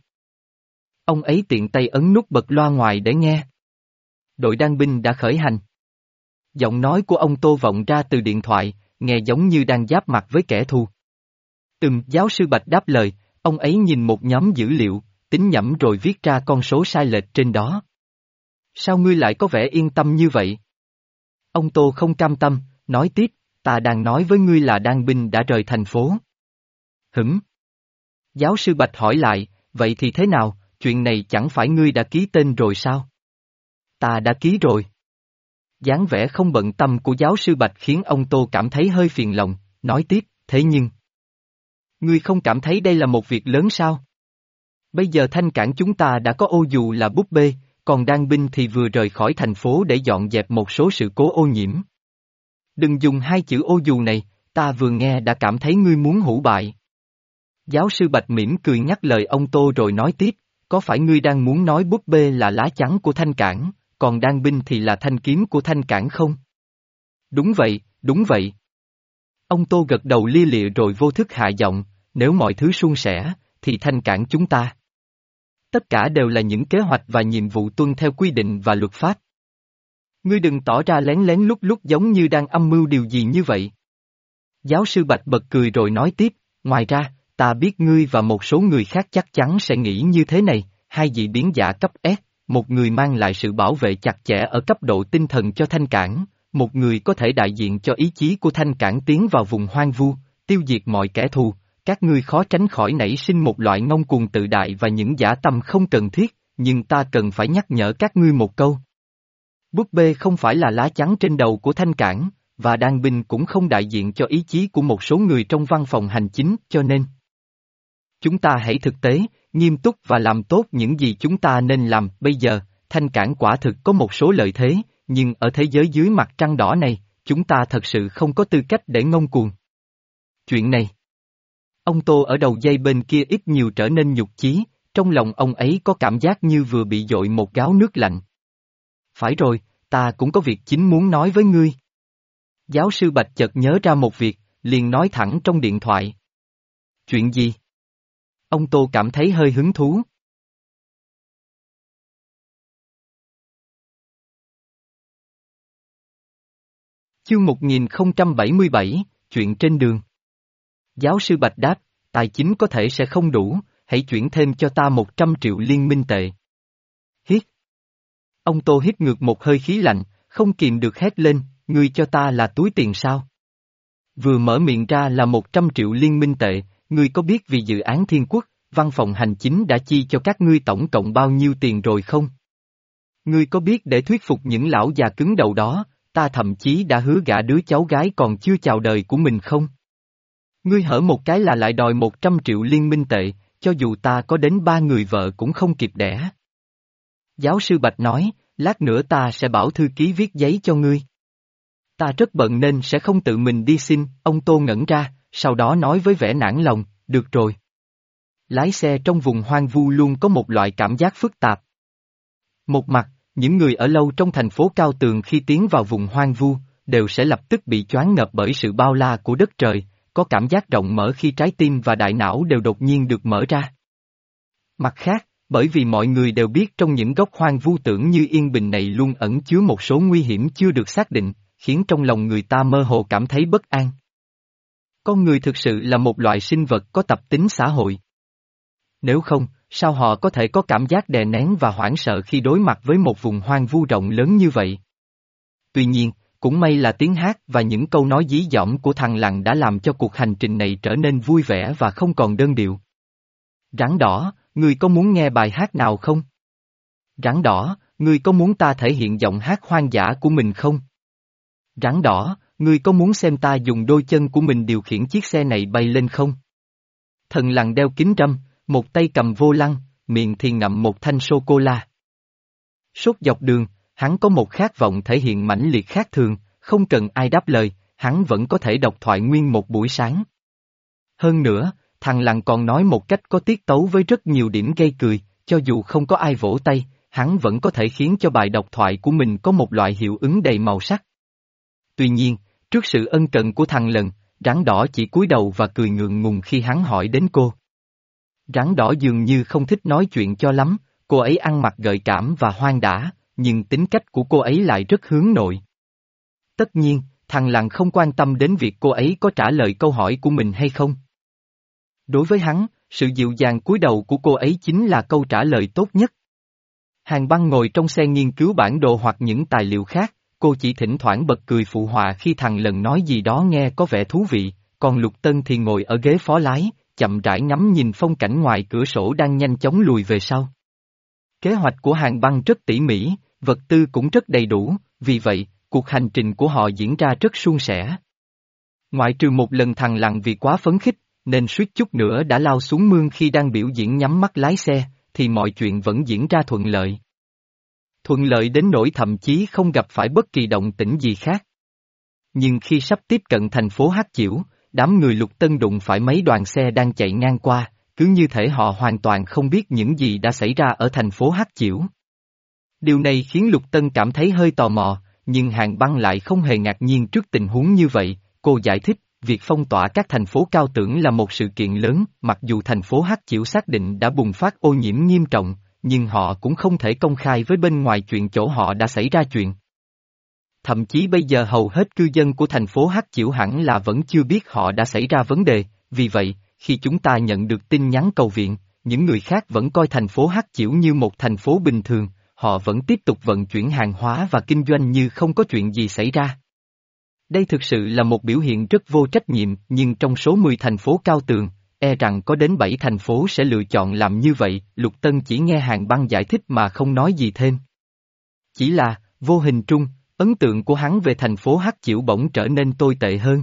Ông ấy tiện tay ấn nút bật loa ngoài để nghe. Đội đan binh đã khởi hành. Giọng nói của ông Tô vọng ra từ điện thoại, nghe giống như đang giáp mặt với kẻ thù. Ừm, giáo sư Bạch đáp lời, ông ấy nhìn một nhóm dữ liệu, tính nhẩm rồi viết ra con số sai lệch trên đó. Sao ngươi lại có vẻ yên tâm như vậy? Ông Tô không cam tâm, nói tiếp, ta đang nói với ngươi là đan binh đã rời thành phố. Hửm? Giáo sư Bạch hỏi lại, vậy thì thế nào, chuyện này chẳng phải ngươi đã ký tên rồi sao? Ta đã ký rồi. Dáng vẻ không bận tâm của giáo sư Bạch khiến ông Tô cảm thấy hơi phiền lòng, nói tiếp, thế nhưng... Ngươi không cảm thấy đây là một việc lớn sao? Bây giờ Thanh Cảng chúng ta đã có ô dù là búp bê, còn đan binh thì vừa rời khỏi thành phố để dọn dẹp một số sự cố ô nhiễm. Đừng dùng hai chữ ô dù này, ta vừa nghe đã cảm thấy ngươi muốn hủ bại. Giáo sư Bạch mỉm cười nhắc lời ông Tô rồi nói tiếp, có phải ngươi đang muốn nói búp bê là lá chắn của Thanh Cảng, còn đan binh thì là thanh kiếm của Thanh Cảng không? Đúng vậy, đúng vậy. Ông Tô gật đầu lia lịa rồi vô thức hạ giọng, nếu mọi thứ suôn sẻ, thì Thanh Cảng chúng ta. Tất cả đều là những kế hoạch và nhiệm vụ tuân theo quy định và luật pháp. Ngươi đừng tỏ ra lén lén lúc lúc giống như đang âm mưu điều gì như vậy. Giáo sư Bạch bật cười rồi nói tiếp, ngoài ra, ta biết ngươi và một số người khác chắc chắn sẽ nghĩ như thế này, hai dị biến giả cấp S, một người mang lại sự bảo vệ chặt chẽ ở cấp độ tinh thần cho Thanh Cảng, một người có thể đại diện cho ý chí của Thanh Cảng tiến vào vùng hoang vu, tiêu diệt mọi kẻ thù, các ngươi khó tránh khỏi nảy sinh một loại ngông cuồng tự đại và những dã tâm không cần thiết, nhưng ta cần phải nhắc nhở các ngươi một câu. Búp bê không phải là lá chắn trên đầu của Thanh Cảng, và đan binh cũng không đại diện cho ý chí của một số người trong văn phòng hành chính, cho nên chúng ta hãy thực tế, nghiêm túc và làm tốt những gì chúng ta nên làm. Bây giờ, Thanh Cảng quả thực có một số lợi thế, nhưng ở thế giới dưới mặt trăng đỏ này, chúng ta thật sự không có tư cách để ngông cuồng. Chuyện này, ông Tô ở đầu dây bên kia ít nhiều trở nên nhục chí, trong lòng ông ấy có cảm giác như vừa bị dội một gáo nước lạnh. Phải rồi, ta cũng có việc chính muốn nói với ngươi. Giáo sư Bạch chợt nhớ ra một việc, liền nói thẳng trong điện thoại. Chuyện gì? Ông Tô cảm thấy hơi hứng thú. Chương một nghìn không trăm bảy mươi bảy, chuyện trên đường. Giáo sư Bạch đáp, tài chính có thể sẽ không đủ, hãy chuyển thêm cho ta một trăm triệu liên minh tệ. Hít. Ông Tô hít ngược một hơi khí lạnh, không kìm được hét lên, ngươi cho ta là túi tiền sao? Vừa mở miệng ra là một trăm triệu liên minh tệ, ngươi có biết vì dự án Thiên Quốc, văn phòng hành chính đã chi cho các ngươi tổng cộng bao nhiêu tiền rồi không? Ngươi có biết để thuyết phục những lão già cứng đầu đó, ta thậm chí đã hứa gả đứa cháu gái còn chưa chào đời của mình không? Ngươi hở một cái là lại đòi một trăm triệu liên minh tệ, cho dù ta có đến ba người vợ cũng không kịp đẻ. Giáo sư Bạch nói, lát nữa ta sẽ bảo thư ký viết giấy cho ngươi. Ta rất bận nên sẽ không tự mình đi xin, ông Tô ngẩn ra, sau đó nói với vẻ nản lòng, được rồi. Lái xe trong vùng hoang vu luôn có một loại cảm giác phức tạp. Một mặt, những người ở lâu trong thành phố cao tường khi tiến vào vùng hoang vu, đều sẽ lập tức bị choáng ngợp bởi sự bao la của đất trời, có cảm giác rộng mở khi trái tim và đại não đều đột nhiên được mở ra. Mặt khác, bởi vì mọi người đều biết trong những góc hoang vu tưởng như yên bình này luôn ẩn chứa một số nguy hiểm chưa được xác định, khiến trong lòng người ta mơ hồ cảm thấy bất an. Con người thực sự là một loại sinh vật có tập tính xã hội. Nếu không, sao họ có thể có cảm giác đè nén và hoảng sợ khi đối mặt với một vùng hoang vu rộng lớn như vậy? Tuy nhiên, cũng may là tiếng hát và những câu nói dí dỏm của thằng lằn đã làm cho cuộc hành trình này trở nên vui vẻ và không còn đơn điệu. Rắn đỏ, ngươi có muốn nghe bài hát nào không? Rắn đỏ, ngươi có muốn ta thể hiện giọng hát hoang dã của mình không? Rắn đỏ, ngươi có muốn xem ta dùng đôi chân của mình điều khiển chiếc xe này bay lên không? Thần lằn đeo kính râm, một tay cầm vô lăng, miệng thì ngậm một thanh sô-cô-la. Suốt dọc đường, hắn có một khát vọng thể hiện mãnh liệt khác thường, không cần ai đáp lời, hắn vẫn có thể đọc thoại nguyên một buổi sáng. Hơn nữa, thằng lằn còn nói một cách có tiết tấu với rất nhiều điểm gây cười, cho dù không có ai vỗ tay, hắn vẫn có thể khiến cho bài đọc thoại của mình có một loại hiệu ứng đầy màu sắc. Tuy nhiên, Trước sự ân cần của thằng Lần, rắn đỏ chỉ cúi đầu và cười ngượng ngùng khi hắn hỏi đến cô. Rắn đỏ dường như không thích nói chuyện cho lắm, cô ấy ăn mặc gợi cảm và hoang dã, nhưng tính cách của cô ấy lại rất hướng nội. Tất nhiên, thằng Lằn không quan tâm đến việc cô ấy có trả lời câu hỏi của mình hay không. Đối với hắn, sự dịu dàng cúi đầu của cô ấy chính là câu trả lời tốt nhất. Hàn Băng ngồi trong xe nghiên cứu bản đồ hoặc những tài liệu khác, cô chỉ thỉnh thoảng bật cười phụ họa khi thằng Lần nói gì đó nghe có vẻ thú vị, còn Lục Tân thì ngồi ở ghế phó lái, chậm rãi ngắm nhìn phong cảnh ngoài cửa sổ đang nhanh chóng lùi về sau. Kế hoạch của Hàn Băng rất tỉ mỉ, vật tư cũng rất đầy đủ, vì vậy, cuộc hành trình của họ diễn ra rất suôn sẻ. Ngoại trừ một lần thằng Lằn vì quá phấn khích, nên suýt chút nữa đã lao xuống mương khi đang biểu diễn nhắm mắt lái xe, thì mọi chuyện vẫn diễn ra thuận lợi. Thuận lợi đến nỗi thậm chí không gặp phải bất kỳ động tĩnh gì khác. Nhưng khi sắp tiếp cận thành phố Hắc Chiểu, đám người Lục Tân đụng phải mấy đoàn xe đang chạy ngang qua, cứ như thể họ hoàn toàn không biết những gì đã xảy ra ở thành phố Hắc Chiểu. Điều này khiến Lục Tân cảm thấy hơi tò mò, nhưng Hàn Băng lại không hề ngạc nhiên trước tình huống như vậy. Cô giải thích, việc phong tỏa các thành phố cao tưởng là một sự kiện lớn, mặc dù thành phố Hắc Chiểu xác định đã bùng phát ô nhiễm nghiêm trọng, nhưng họ cũng không thể công khai với bên ngoài chuyện chỗ họ đã xảy ra chuyện. Thậm chí bây giờ hầu hết cư dân của thành phố Hắc Chiểu hẳn là vẫn chưa biết họ đã xảy ra vấn đề, vì vậy, khi chúng ta nhận được tin nhắn cầu viện, những người khác vẫn coi thành phố Hắc Chiểu như một thành phố bình thường, họ vẫn tiếp tục vận chuyển hàng hóa và kinh doanh như không có chuyện gì xảy ra. Đây thực sự là một biểu hiện rất vô trách nhiệm, nhưng trong số mười thành phố cao tường, e rằng có đến bảy thành phố sẽ lựa chọn làm như vậy. Lục Tân chỉ nghe Hàn Băng giải thích mà không nói gì thêm. Chỉ là, vô hình trung, ấn tượng của hắn về thành phố Hắc Chiểu bỗng trở nên tồi tệ hơn.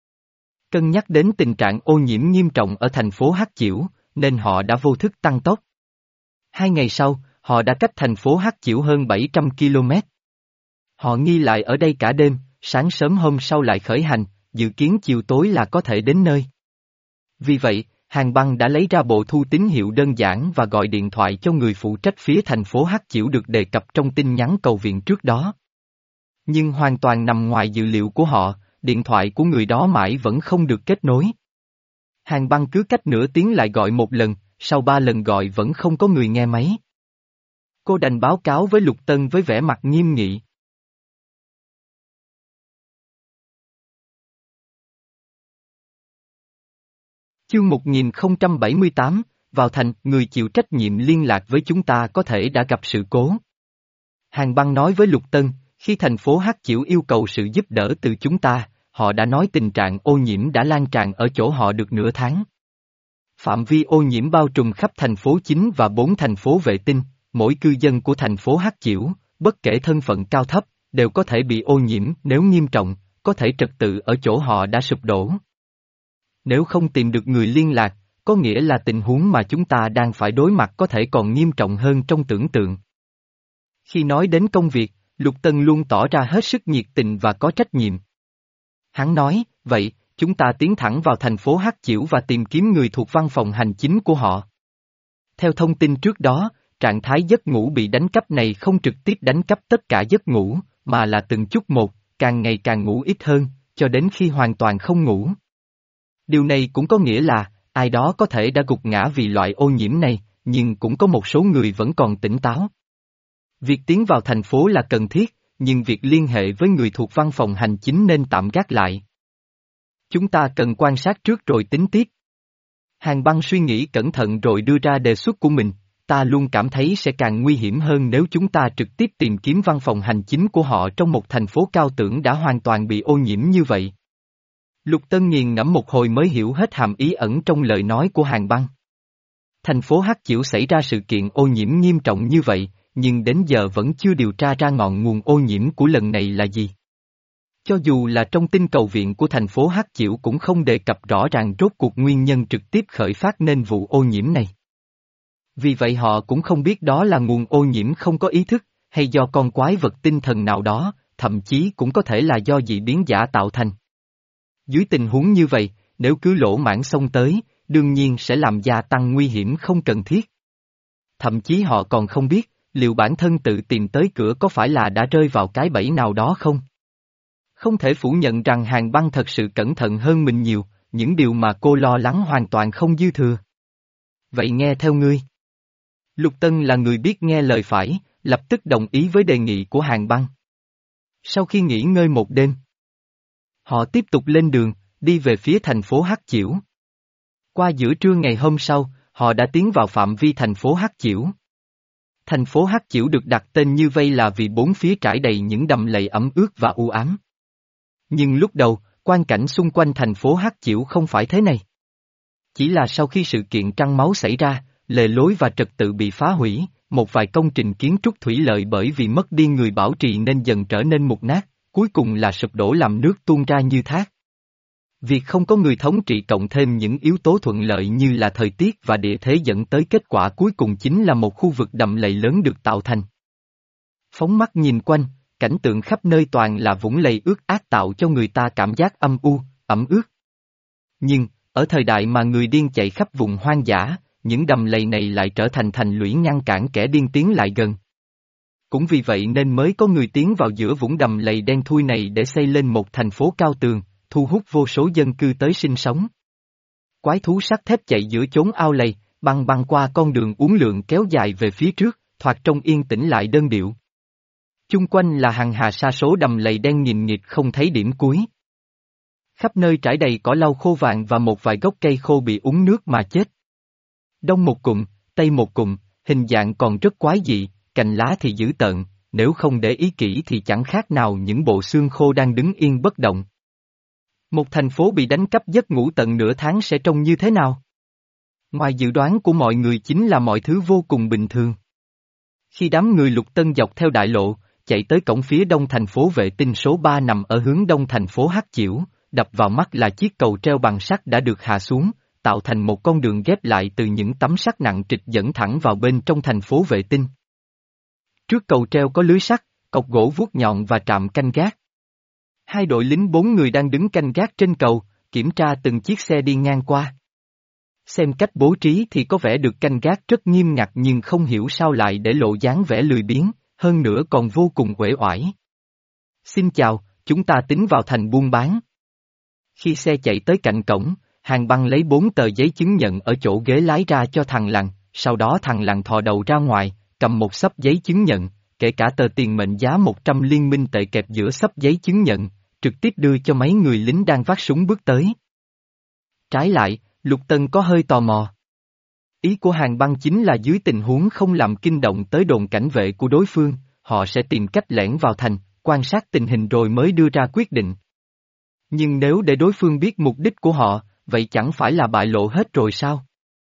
Cân nhắc đến tình trạng ô nhiễm nghiêm trọng ở thành phố Hắc Chiểu, nên họ đã vô thức tăng tốc. Hai ngày sau, họ đã cách thành phố Hắc Chiểu hơn bảy trăm ki lô mét. Họ nghi lại ở đây cả đêm, sáng sớm hôm sau lại khởi hành, dự kiến chiều tối là có thể đến nơi. Vì vậy, Hàn Băng đã lấy ra bộ thu tín hiệu đơn giản và gọi điện thoại cho người phụ trách phía thành phố Hắc Chiểu được đề cập trong tin nhắn cầu viện trước đó. Nhưng hoàn toàn nằm ngoài dự liệu của họ, điện thoại của người đó mãi vẫn không được kết nối. Hàn Băng cứ cách nửa tiếng lại gọi một lần, sau ba lần gọi vẫn không có người nghe máy. Cô đành báo cáo với Lục Tân với vẻ mặt nghiêm nghị. Chương một nghìn không trăm bảy mươi tám, vào thành, người chịu trách nhiệm liên lạc với chúng ta có thể đã gặp sự cố. Hàn Băng nói với Lục Tân, khi thành phố Hắc Chiểu yêu cầu sự giúp đỡ từ chúng ta, họ đã nói tình trạng ô nhiễm đã lan tràn ở chỗ họ được nửa tháng. Phạm vi ô nhiễm bao trùm khắp thành phố chính và bốn thành phố vệ tinh, mỗi cư dân của thành phố Hắc Chiểu, bất kể thân phận cao thấp, đều có thể bị ô nhiễm nếu nghiêm trọng, có thể trật tự ở chỗ họ đã sụp đổ. Nếu không tìm được người liên lạc, có nghĩa là tình huống mà chúng ta đang phải đối mặt có thể còn nghiêm trọng hơn trong tưởng tượng. Khi nói đến công việc, Lục Tân luôn tỏ ra hết sức nhiệt tình và có trách nhiệm. Hắn nói, vậy, chúng ta tiến thẳng vào thành phố Hắc Chiểu và tìm kiếm người thuộc văn phòng hành chính của họ. Theo thông tin trước đó, trạng thái giấc ngủ bị đánh cắp này không trực tiếp đánh cắp tất cả giấc ngủ, mà là từng chút một, càng ngày càng ngủ ít hơn, cho đến khi hoàn toàn không ngủ. Điều này cũng có nghĩa là, ai đó có thể đã gục ngã vì loại ô nhiễm này, nhưng cũng có một số người vẫn còn tỉnh táo. Việc tiến vào thành phố là cần thiết, nhưng việc liên hệ với người thuộc văn phòng hành chính nên tạm gác lại. Chúng ta cần quan sát trước rồi tính tiếp. Hàn Băng suy nghĩ cẩn thận rồi đưa ra đề xuất của mình, ta luôn cảm thấy sẽ càng nguy hiểm hơn nếu chúng ta trực tiếp tìm kiếm văn phòng hành chính của họ trong một thành phố cao tưởng đã hoàn toàn bị ô nhiễm như vậy. Lục Tân nghiền ngẫm một hồi mới hiểu hết hàm ý ẩn trong lời nói của Hàn Băng. Thành phố Hắc Chiểu xảy ra sự kiện ô nhiễm nghiêm trọng như vậy, nhưng đến giờ vẫn chưa điều tra ra ngọn nguồn ô nhiễm của lần này là gì. Cho dù là trong tin cầu viện của thành phố Hắc Chiểu cũng không đề cập rõ ràng rốt cuộc nguyên nhân trực tiếp khởi phát nên vụ ô nhiễm này. Vì vậy họ cũng không biết đó là nguồn ô nhiễm không có ý thức, hay do con quái vật tinh thần nào đó, thậm chí cũng có thể là do dị biến giả tạo thành. Dưới tình huống như vậy, nếu cứ lỗ mãng xông tới, đương nhiên sẽ làm gia tăng nguy hiểm không cần thiết. Thậm chí họ còn không biết, liệu bản thân tự tìm tới cửa có phải là đã rơi vào cái bẫy nào đó không? Không thể phủ nhận rằng Hàn Băng thật sự cẩn thận hơn mình nhiều, những điều mà cô lo lắng hoàn toàn không dư thừa. Vậy nghe theo ngươi. Lục Tân là người biết nghe lời phải, lập tức đồng ý với đề nghị của Hàn Băng. Sau khi nghỉ ngơi một đêm, họ tiếp tục lên đường, đi về phía thành phố Hắc Chiểu. Qua giữa trưa ngày hôm sau, họ đã tiến vào phạm vi thành phố Hắc Chiểu. Thành phố Hắc Chiểu được đặt tên như vây là vì bốn phía trải đầy những đầm lầy ẩm ướt và u ám. Nhưng lúc đầu, quang cảnh xung quanh thành phố Hắc Chiểu không phải thế này. Chỉ là sau khi sự kiện trăng máu xảy ra, lề lối và trật tự bị phá hủy, một vài công trình kiến trúc thủy lợi bởi vì mất đi người bảo trì nên dần trở nên mục nát, cuối cùng là sụp đổ làm nước tuôn ra như thác. Việc không có người thống trị cộng thêm những yếu tố thuận lợi như là thời tiết và địa thế dẫn tới kết quả cuối cùng chính là một khu vực đầm lầy lớn được tạo thành. Phóng mắt nhìn quanh, cảnh tượng khắp nơi toàn là vũng lầy ướt át tạo cho người ta cảm giác âm u, ẩm ướt. Nhưng, ở thời đại mà người điên chạy khắp vùng hoang dã, những đầm lầy này lại trở thành thành lũy ngăn cản kẻ điên tiến lại gần. Cũng vì vậy nên mới có người tiến vào giữa vũng đầm lầy đen thui này để xây lên một thành phố cao tường, thu hút vô số dân cư tới sinh sống. Quái thú sắt thép chạy giữa chốn ao lầy, băng băng qua con đường uốn lượn kéo dài về phía trước, thoạt trông yên tĩnh lại đơn điệu. Chung quanh là hàng hà sa số đầm lầy đen nghìn nghịt không thấy điểm cuối. Khắp nơi trải đầy cỏ lau khô vàng và một vài gốc cây khô bị úng nước mà chết. Đông một cụm, tây một cụm, hình dạng còn rất quái dị, cành lá thì dữ tợn, nếu không để ý kỹ thì chẳng khác nào những bộ xương khô đang đứng yên bất động. Một thành phố bị đánh cắp giấc ngủ tận nửa tháng sẽ trông như thế nào? Ngoài dự đoán của mọi người chính là mọi thứ vô cùng bình thường. Khi đám người Lục Tân dọc theo đại lộ, chạy tới cổng phía đông thành phố vệ tinh số ba nằm ở hướng đông thành phố Hắc Chiểu, đập vào mắt là chiếc cầu treo bằng sắt đã được hạ xuống, tạo thành một con đường ghép lại từ những tấm sắt nặng trịch dẫn thẳng vào bên trong thành phố vệ tinh. Trước cầu treo có lưới sắt, cọc gỗ vuốt nhọn và trạm canh gác. Hai đội lính bốn người đang đứng canh gác trên cầu, kiểm tra từng chiếc xe đi ngang qua. Xem cách bố trí thì có vẻ được canh gác rất nghiêm ngặt nhưng không hiểu sao lại để lộ dáng vẻ lười biếng, hơn nữa còn vô cùng uể oải. Xin chào, chúng ta tính vào thành buôn bán. Khi xe chạy tới cạnh cổng, Hàn Băng lấy bốn tờ giấy chứng nhận ở chỗ ghế lái ra cho thằng Lằn, sau đó thằng Lằn thò đầu ra ngoài, cầm một xấp giấy chứng nhận, kể cả tờ tiền mệnh giá một trăm liên minh tệ kẹp giữa xấp giấy chứng nhận, trực tiếp đưa cho mấy người lính đang vác súng bước tới. Trái lại, Lục Tân có hơi tò mò. Ý của Hàn Băng chính là dưới tình huống không làm kinh động tới đồn cảnh vệ của đối phương, họ sẽ tìm cách lẻn vào thành, quan sát tình hình rồi mới đưa ra quyết định. Nhưng nếu để đối phương biết mục đích của họ, vậy chẳng phải là bại lộ hết rồi sao?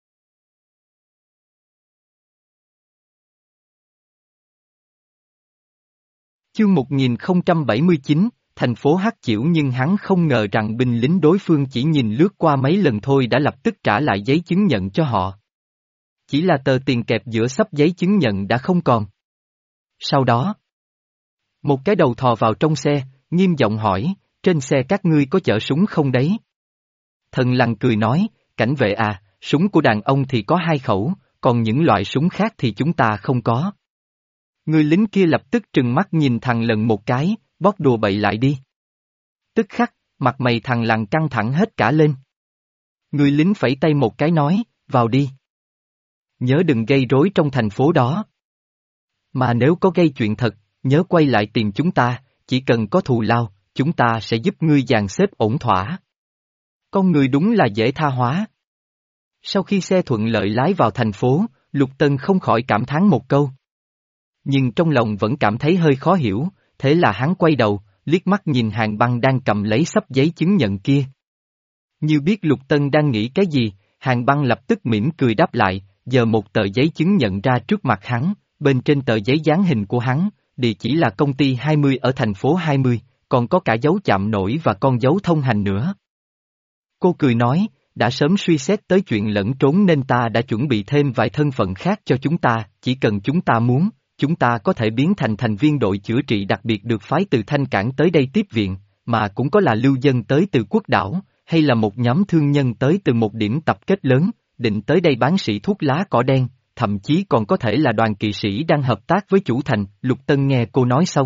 Chương một nghìn không trăm bảy mươi chín, thành phố Hắc Chiểu nhưng hắn không ngờ rằng binh lính đối phương chỉ nhìn lướt qua mấy lần thôi đã lập tức trả lại giấy chứng nhận cho họ. Chỉ là tờ tiền kẹp giữa xấp giấy chứng nhận đã không còn. Sau đó, một cái đầu thò vào trong xe, nghiêm giọng hỏi, trên xe các ngươi có chở súng không đấy? Thần Lằn cười nói, cảnh vệ à, súng của đàn ông thì có hai khẩu, còn những loại súng khác thì chúng ta không có. Người lính kia lập tức trừng mắt nhìn thằng Lằn một cái, bóp đùa bậy lại đi. Tức khắc, mặt mày thằng Lằn căng thẳng hết cả lên. Người lính phẩy tay một cái nói, vào đi. Nhớ đừng gây rối trong thành phố đó. Mà nếu có gây chuyện thật, nhớ quay lại tìm chúng ta, chỉ cần có thù lao, chúng ta sẽ giúp ngươi dàn xếp ổn thỏa. Con người đúng là dễ tha hóa. Sau khi xe thuận lợi lái vào thành phố, Lục Tân không khỏi cảm thán một câu. Nhưng trong lòng vẫn cảm thấy hơi khó hiểu, thế là hắn quay đầu, liếc mắt nhìn Hàn Băng đang cầm lấy xấp giấy chứng nhận kia. Như biết Lục Tân đang nghĩ cái gì, Hàn Băng lập tức mỉm cười đáp lại, giơ một tờ giấy chứng nhận ra trước mặt hắn, bên trên tờ giấy dán hình của hắn, địa chỉ là công ty hai mươi ở thành phố hai mươi, còn có cả dấu chạm nổi và con dấu thông hành nữa. Cô cười nói, đã sớm suy xét tới chuyện lẫn trốn nên ta đã chuẩn bị thêm vài thân phận khác cho chúng ta, chỉ cần chúng ta muốn, chúng ta có thể biến thành thành viên đội chữa trị đặc biệt được phái từ Thanh Cảng tới đây tiếp viện, mà cũng có là lưu dân tới từ quốc đảo, hay là một nhóm thương nhân tới từ một điểm tập kết lớn, định tới đây bán sỉ thuốc lá cỏ đen, thậm chí còn có thể là đoàn kỵ sĩ đang hợp tác với chủ thành. Lục Tân nghe cô nói xong,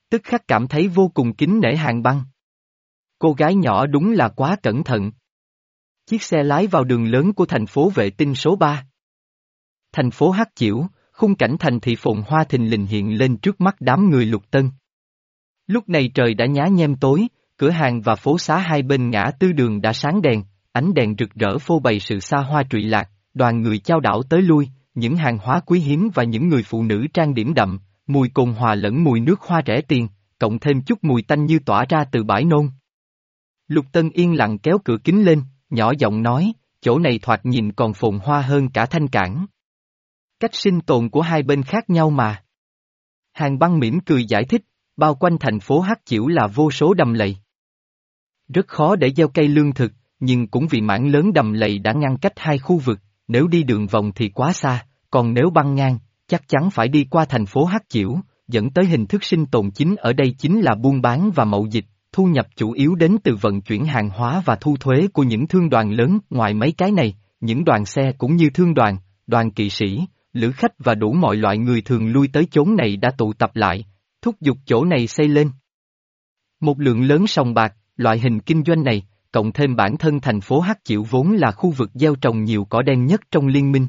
tức khắc cảm thấy vô cùng kính nể Hàn Băng. Cô gái nhỏ đúng là quá cẩn thận. Chiếc xe lái vào đường lớn của thành phố vệ tinh số ba. Thành phố Hắc Chiểu, khung cảnh thành thị phồn hoa thình lình hiện lên trước mắt đám người Lục Tân. Lúc này trời đã nhá nhem tối, cửa hàng và phố xá hai bên ngã tư đường đã sáng đèn, ánh đèn rực rỡ phô bày sự xa hoa trụy lạc, đoàn người chao đảo tới lui, những hàng hóa quý hiếm và những người phụ nữ trang điểm đậm, mùi cồn hòa lẫn mùi nước hoa rẻ tiền, cộng thêm chút mùi tanh như tỏa ra từ bãi nôn. Lục Tân yên lặng kéo cửa kính lên, nhỏ giọng nói, chỗ này thoạt nhìn còn phồn hoa hơn cả Thanh Cảng. Cách sinh tồn của hai bên khác nhau mà. Hàn Băng mỉm cười giải thích, bao quanh thành phố Hắc Chiểu là vô số đầm lầy. Rất khó để gieo cây lương thực, nhưng cũng vì mảng lớn đầm lầy đã ngăn cách hai khu vực, nếu đi đường vòng thì quá xa, còn nếu băng ngang, chắc chắn phải đi qua thành phố Hắc Chiểu, dẫn tới hình thức sinh tồn chính ở đây chính là buôn bán và mậu dịch, thu nhập chủ yếu đến từ vận chuyển hàng hóa và thu thuế của những thương đoàn lớn. Ngoài mấy cái này, những đoàn xe cũng như thương đoàn, đoàn kỵ sĩ, lữ khách và đủ mọi loại người thường lui tới chốn này đã tụ tập lại, thúc giục chỗ này xây lên. Một lượng lớn sòng bạc, loại hình kinh doanh này, cộng thêm bản thân thành phố Hắc Chiểu vốn là khu vực gieo trồng nhiều cỏ đen nhất trong liên minh.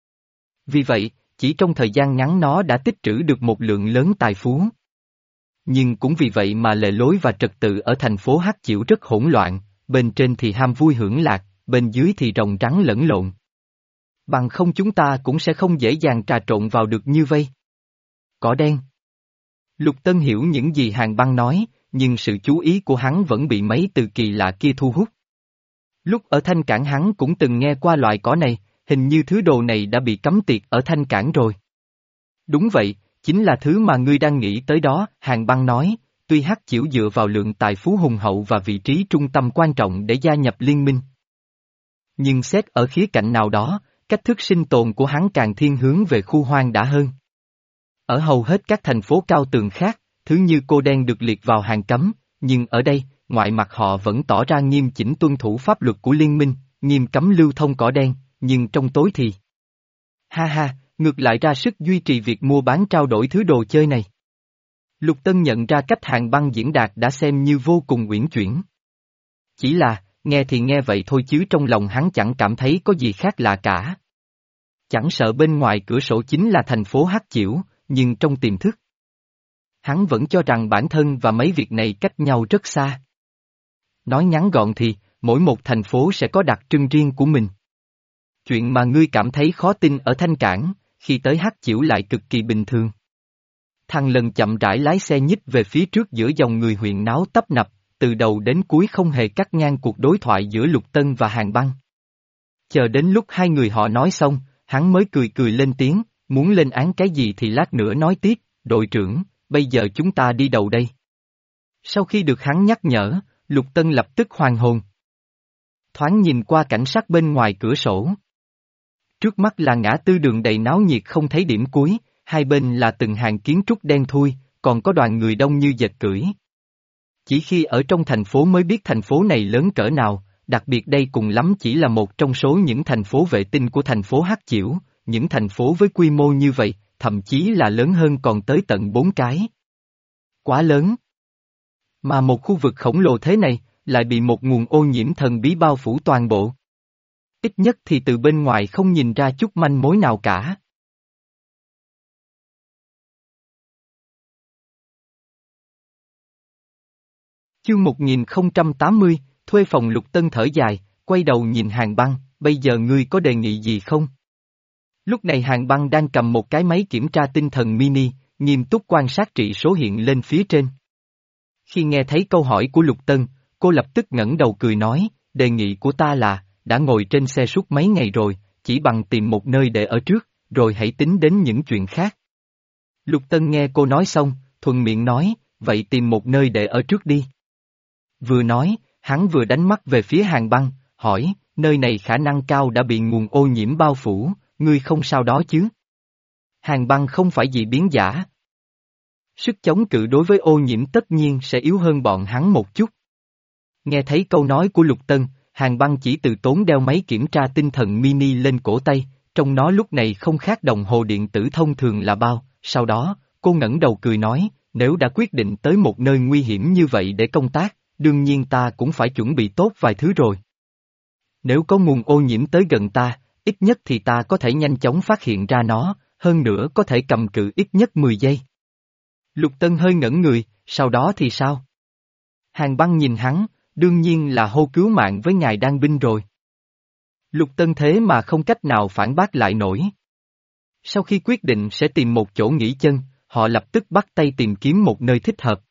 Vì vậy, chỉ trong thời gian ngắn nó đã tích trữ được một lượng lớn tài phú. Nhưng cũng vì vậy mà lề lối và trật tự ở thành phố Hắc Chiểu rất hỗn loạn, bên trên thì ham vui hưởng lạc, bên dưới thì rồng rắn lẫn lộn. Bằng không chúng ta cũng sẽ không dễ dàng trà trộn vào được như vây. Cỏ đen. Lục Tân hiểu những gì Hàn Băng nói, nhưng sự chú ý của hắn vẫn bị mấy từ kỳ lạ kia thu hút. Lúc ở Thanh Cảng hắn cũng từng nghe qua loại cỏ này, hình như thứ đồ này đã bị cấm tiệt ở Thanh Cảng rồi. Đúng vậy, chính là thứ mà ngươi đang nghĩ tới đó, Hàn Băng nói, tuy Hắc Chiểu dựa vào lượng tài phú hùng hậu và vị trí trung tâm quan trọng để gia nhập liên minh. Nhưng xét ở khía cạnh nào đó, cách thức sinh tồn của hắn càng thiên hướng về khu hoang dã hơn. Ở hầu hết các thành phố cao tường khác, thứ như cô đen được liệt vào hàng cấm, nhưng ở đây, ngoại mặt họ vẫn tỏ ra nghiêm chỉnh tuân thủ pháp luật của liên minh, nghiêm cấm lưu thông cỏ đen, nhưng trong tối thì... Ha ha, ngược lại ra sức duy trì việc mua bán trao đổi thứ đồ chơi này. Lục Tân nhận ra cách Hàn Băng diễn đạt đã xem như vô cùng uyển chuyển. Chỉ là, nghe thì nghe vậy thôi chứ trong lòng hắn chẳng cảm thấy có gì khác lạ cả. Chẳng sợ bên ngoài cửa sổ chính là thành phố Hắc Chiểu, nhưng trong tiềm thức, hắn vẫn cho rằng bản thân và mấy việc này cách nhau rất xa. Nói ngắn gọn thì, mỗi một thành phố sẽ có đặc trưng riêng của mình. Chuyện mà ngươi cảm thấy khó tin ở Thanh Cảng, khi tới Hắc Chiểu lại cực kỳ bình thường. Thằng lần chậm rãi lái xe nhích về phía trước giữa dòng người huyện náo tấp nập, từ đầu đến cuối không hề cắt ngang cuộc đối thoại giữa Lục Tân và Hàn Băng. Chờ đến lúc hai người họ nói xong, hắn mới cười cười lên tiếng, muốn lên án cái gì thì lát nữa nói tiếp, đội trưởng, bây giờ chúng ta đi đâu đây? Sau khi được hắn nhắc nhở, Lục Tân lập tức hoàn hồn. Thoáng nhìn qua cảnh sắc bên ngoài cửa sổ. Trước mắt là ngã tư đường đầy náo nhiệt không thấy điểm cuối, hai bên là từng hàng kiến trúc đen thui, còn có đoàn người đông như dệt cưỡi. Chỉ khi ở trong thành phố mới biết thành phố này lớn cỡ nào, đặc biệt đây cùng lắm chỉ là một trong số những thành phố vệ tinh của thành phố Hắc Chiểu, những thành phố với quy mô như vậy, thậm chí là lớn hơn còn tới tận bốn cái. Quá lớn. Mà một khu vực khổng lồ thế này, lại bị một nguồn ô nhiễm thần bí bao phủ toàn bộ. Ít nhất thì từ bên ngoài không nhìn ra chút manh mối nào cả. Chương một nghìn không trăm tám mươi, thuê phòng. Lục Tân thở dài, quay đầu nhìn Hàn Băng, bây giờ ngươi có đề nghị gì không? Lúc này Hàn Băng đang cầm một cái máy kiểm tra tinh thần mini, nghiêm túc quan sát trị số hiện lên phía trên. Khi nghe thấy câu hỏi của Lục Tân, cô lập tức ngẩng đầu cười nói, đề nghị của ta là, đã ngồi trên xe suốt mấy ngày rồi, chỉ bằng tìm một nơi để ở trước, rồi hãy tính đến những chuyện khác. Lục Tân nghe cô nói xong, thuận miệng nói, vậy tìm một nơi để ở trước đi. Vừa nói, hắn vừa đánh mắt về phía Hàn Băng, hỏi, nơi này khả năng cao đã bị nguồn ô nhiễm bao phủ, ngươi không sao đó chứ? Hàn Băng không phải gì biến giả. Sức chống cự đối với ô nhiễm tất nhiên sẽ yếu hơn bọn hắn một chút. Nghe thấy câu nói của Lục Tân, Hàn Băng chỉ từ tốn đeo máy kiểm tra tinh thần mini lên cổ tay, trong nó lúc này không khác đồng hồ điện tử thông thường là bao, sau đó, cô ngẩng đầu cười nói, nếu đã quyết định tới một nơi nguy hiểm như vậy để công tác, đương nhiên ta cũng phải chuẩn bị tốt vài thứ rồi. Nếu có nguồn ô nhiễm tới gần ta, ít nhất thì ta có thể nhanh chóng phát hiện ra nó, hơn nữa có thể cầm cự ít nhất mười giây. Lục Tân hơi ngẩn người, sau đó thì sao? Hàn Băng nhìn hắn, đương nhiên là hô cứu mạng với ngài đang binh rồi. Lục Tân thế mà không cách nào phản bác lại nổi. Sau khi quyết định sẽ tìm một chỗ nghỉ chân, họ lập tức bắt tay tìm kiếm một nơi thích hợp.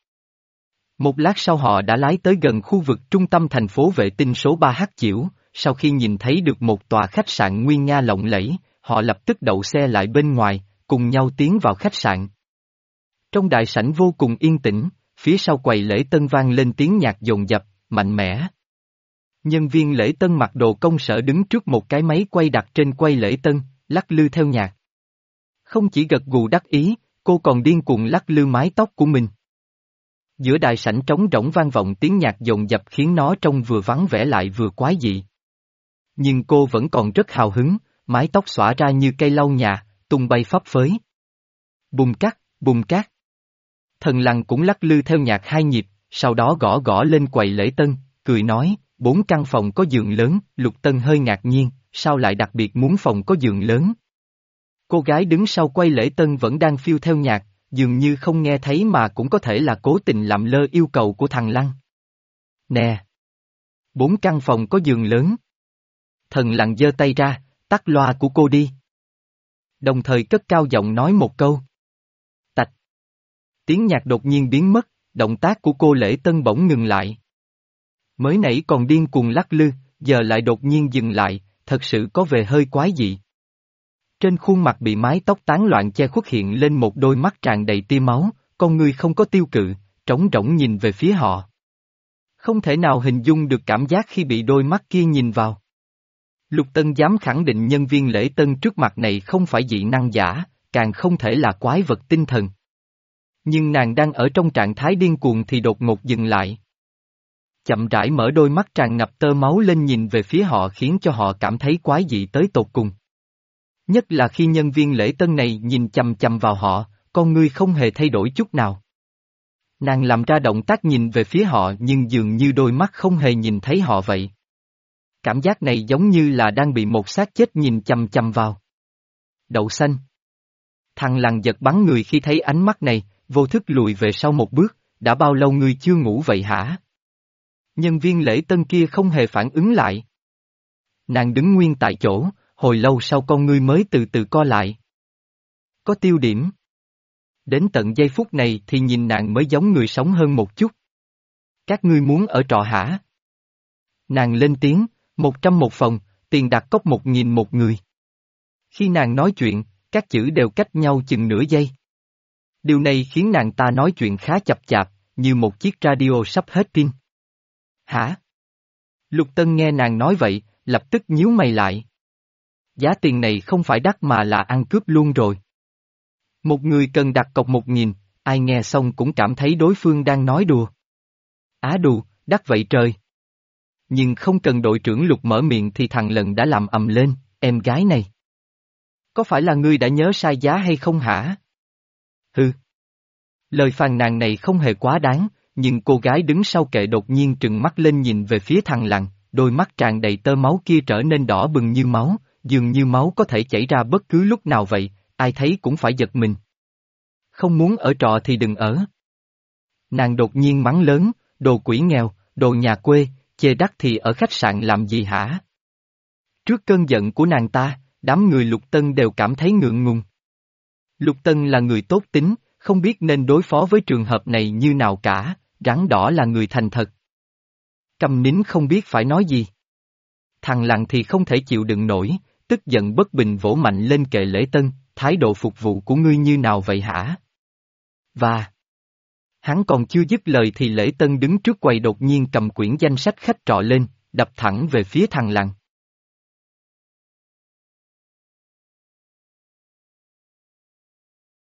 Một lát sau họ đã lái tới gần khu vực trung tâm thành phố vệ tinh số ba Hắc Chiểu, sau khi nhìn thấy được một tòa khách sạn nguy nga lộng lẫy, họ lập tức đậu xe lại bên ngoài, cùng nhau tiến vào khách sạn. Trong đại sảnh vô cùng yên tĩnh, phía sau quầy lễ tân vang lên tiếng nhạc dồn dập, mạnh mẽ. Nhân viên lễ tân mặc đồ công sở đứng trước một cái máy quay đặt trên quầy lễ tân, lắc lư theo nhạc. Không chỉ gật gù đắc ý, cô còn điên cuồng lắc lư mái tóc của mình. Giữa đại sảnh trống rỗng vang vọng tiếng nhạc dồn dập khiến nó trông vừa vắng vẻ lại vừa quái dị. Nhưng cô vẫn còn rất hào hứng, mái tóc xõa ra như cây lau nhà, tung bay phấp phới. Bùm cắt, bùm cát. Thần Lằn cũng lắc lư theo nhạc hai nhịp, sau đó gõ gõ lên quầy lễ tân, cười nói, bốn căn phòng có giường lớn, Lục Tân hơi ngạc nhiên, sao lại đặc biệt muốn phòng có giường lớn? Cô gái đứng sau quầy lễ tân vẫn đang phiêu theo nhạc, dường như không nghe thấy mà cũng có thể là cố tình làm lơ yêu cầu của thằng Lăng. Nè! Bốn căn phòng có giường lớn. Thần Lằn giơ tay ra, tắt loa của cô đi. Đồng thời cất cao giọng nói một câu. Tạch. Tiếng nhạc đột nhiên biến mất, động tác của cô lễ tân bỗng ngừng lại. Mới nãy còn điên cuồng lắc lư, giờ lại đột nhiên dừng lại, thật sự có vẻ hơi quái dị. Trên khuôn mặt bị mái tóc tán loạn che khuất hiện lên một đôi mắt tràn đầy tia máu, con người không có tiêu cự, trống rỗng nhìn về phía họ. Không thể nào hình dung được cảm giác khi bị đôi mắt kia nhìn vào. Lục Tân dám khẳng định nhân viên lễ tân trước mặt này không phải dị năng giả, càng không thể là quái vật tinh thần. Nhưng nàng đang ở trong trạng thái điên cuồng thì đột ngột dừng lại. Chậm rãi mở đôi mắt tràn ngập tơ máu lên nhìn về phía họ khiến cho họ cảm thấy quái dị tới tột cùng. Nhất là khi nhân viên lễ tân này nhìn chằm chằm vào họ, con ngươi không hề thay đổi chút nào. Nàng làm ra động tác nhìn về phía họ nhưng dường như đôi mắt không hề nhìn thấy họ vậy. Cảm giác này giống như là đang bị một xác chết nhìn chằm chằm vào. Đậu xanh. Thằng Lằn giật bắn người khi thấy ánh mắt này, vô thức lùi về sau một bước, đã bao lâu ngươi chưa ngủ vậy hả? Nhân viên lễ tân kia không hề phản ứng lại. Nàng đứng nguyên tại chỗ, hồi lâu sau con ngươi mới từ từ co lại. Có tiêu điểm. Đến tận giây phút này thì nhìn nàng mới giống người sống hơn một chút. Các ngươi muốn ở trọ hả? Nàng lên tiếng, một trăm một phòng, tiền đặt cọc một nghìn một người. Khi nàng nói chuyện, các chữ đều cách nhau chừng nửa giây. Điều này khiến nàng ta nói chuyện khá chập chạp, như một chiếc radio sắp hết pin. Hả? Lục Tân nghe nàng nói vậy, lập tức nhíu mày lại. Giá tiền này không phải đắt mà là ăn cướp luôn rồi. Một người cần đặt cọc một nghìn, ai nghe xong cũng cảm thấy đối phương đang nói đùa. Á đù, đắt vậy trời. Nhưng không cần đội trưởng Lục mở miệng thì thằng Lận đã làm ầm lên, em gái này. Có phải là ngươi đã nhớ sai giá hay không hả? Hừ. Lời phàn nàn này không hề quá đáng, nhưng cô gái đứng sau kệ đột nhiên trừng mắt lên nhìn về phía thằng Lận, đôi mắt tràn đầy tơ máu kia trở nên đỏ bừng như máu, dường như máu có thể chảy ra bất cứ lúc nào vậy, ai thấy cũng phải giật mình. Không muốn ở trọ thì đừng ở. Nàng đột nhiên mắng lớn, đồ quỷ nghèo, đồ nhà quê, chê đắt thì ở khách sạn làm gì hả? Trước cơn giận của nàng ta, đám người Lục Tân đều cảm thấy ngượng ngùng. Lục Tân là người tốt tính, không biết nên đối phó với trường hợp này như nào cả, rắn đỏ là người thành thật. Câm nín không biết phải nói gì. Thằng Lằn thì không thể chịu đựng nổi, tức giận bất bình vỗ mạnh lên kệ lễ tân, thái độ phục vụ của ngươi như nào vậy hả? Và... Hắn còn chưa dứt lời thì lễ tân đứng trước quầy đột nhiên cầm quyển danh sách khách trọ lên, đập thẳng về phía thằng Lằn.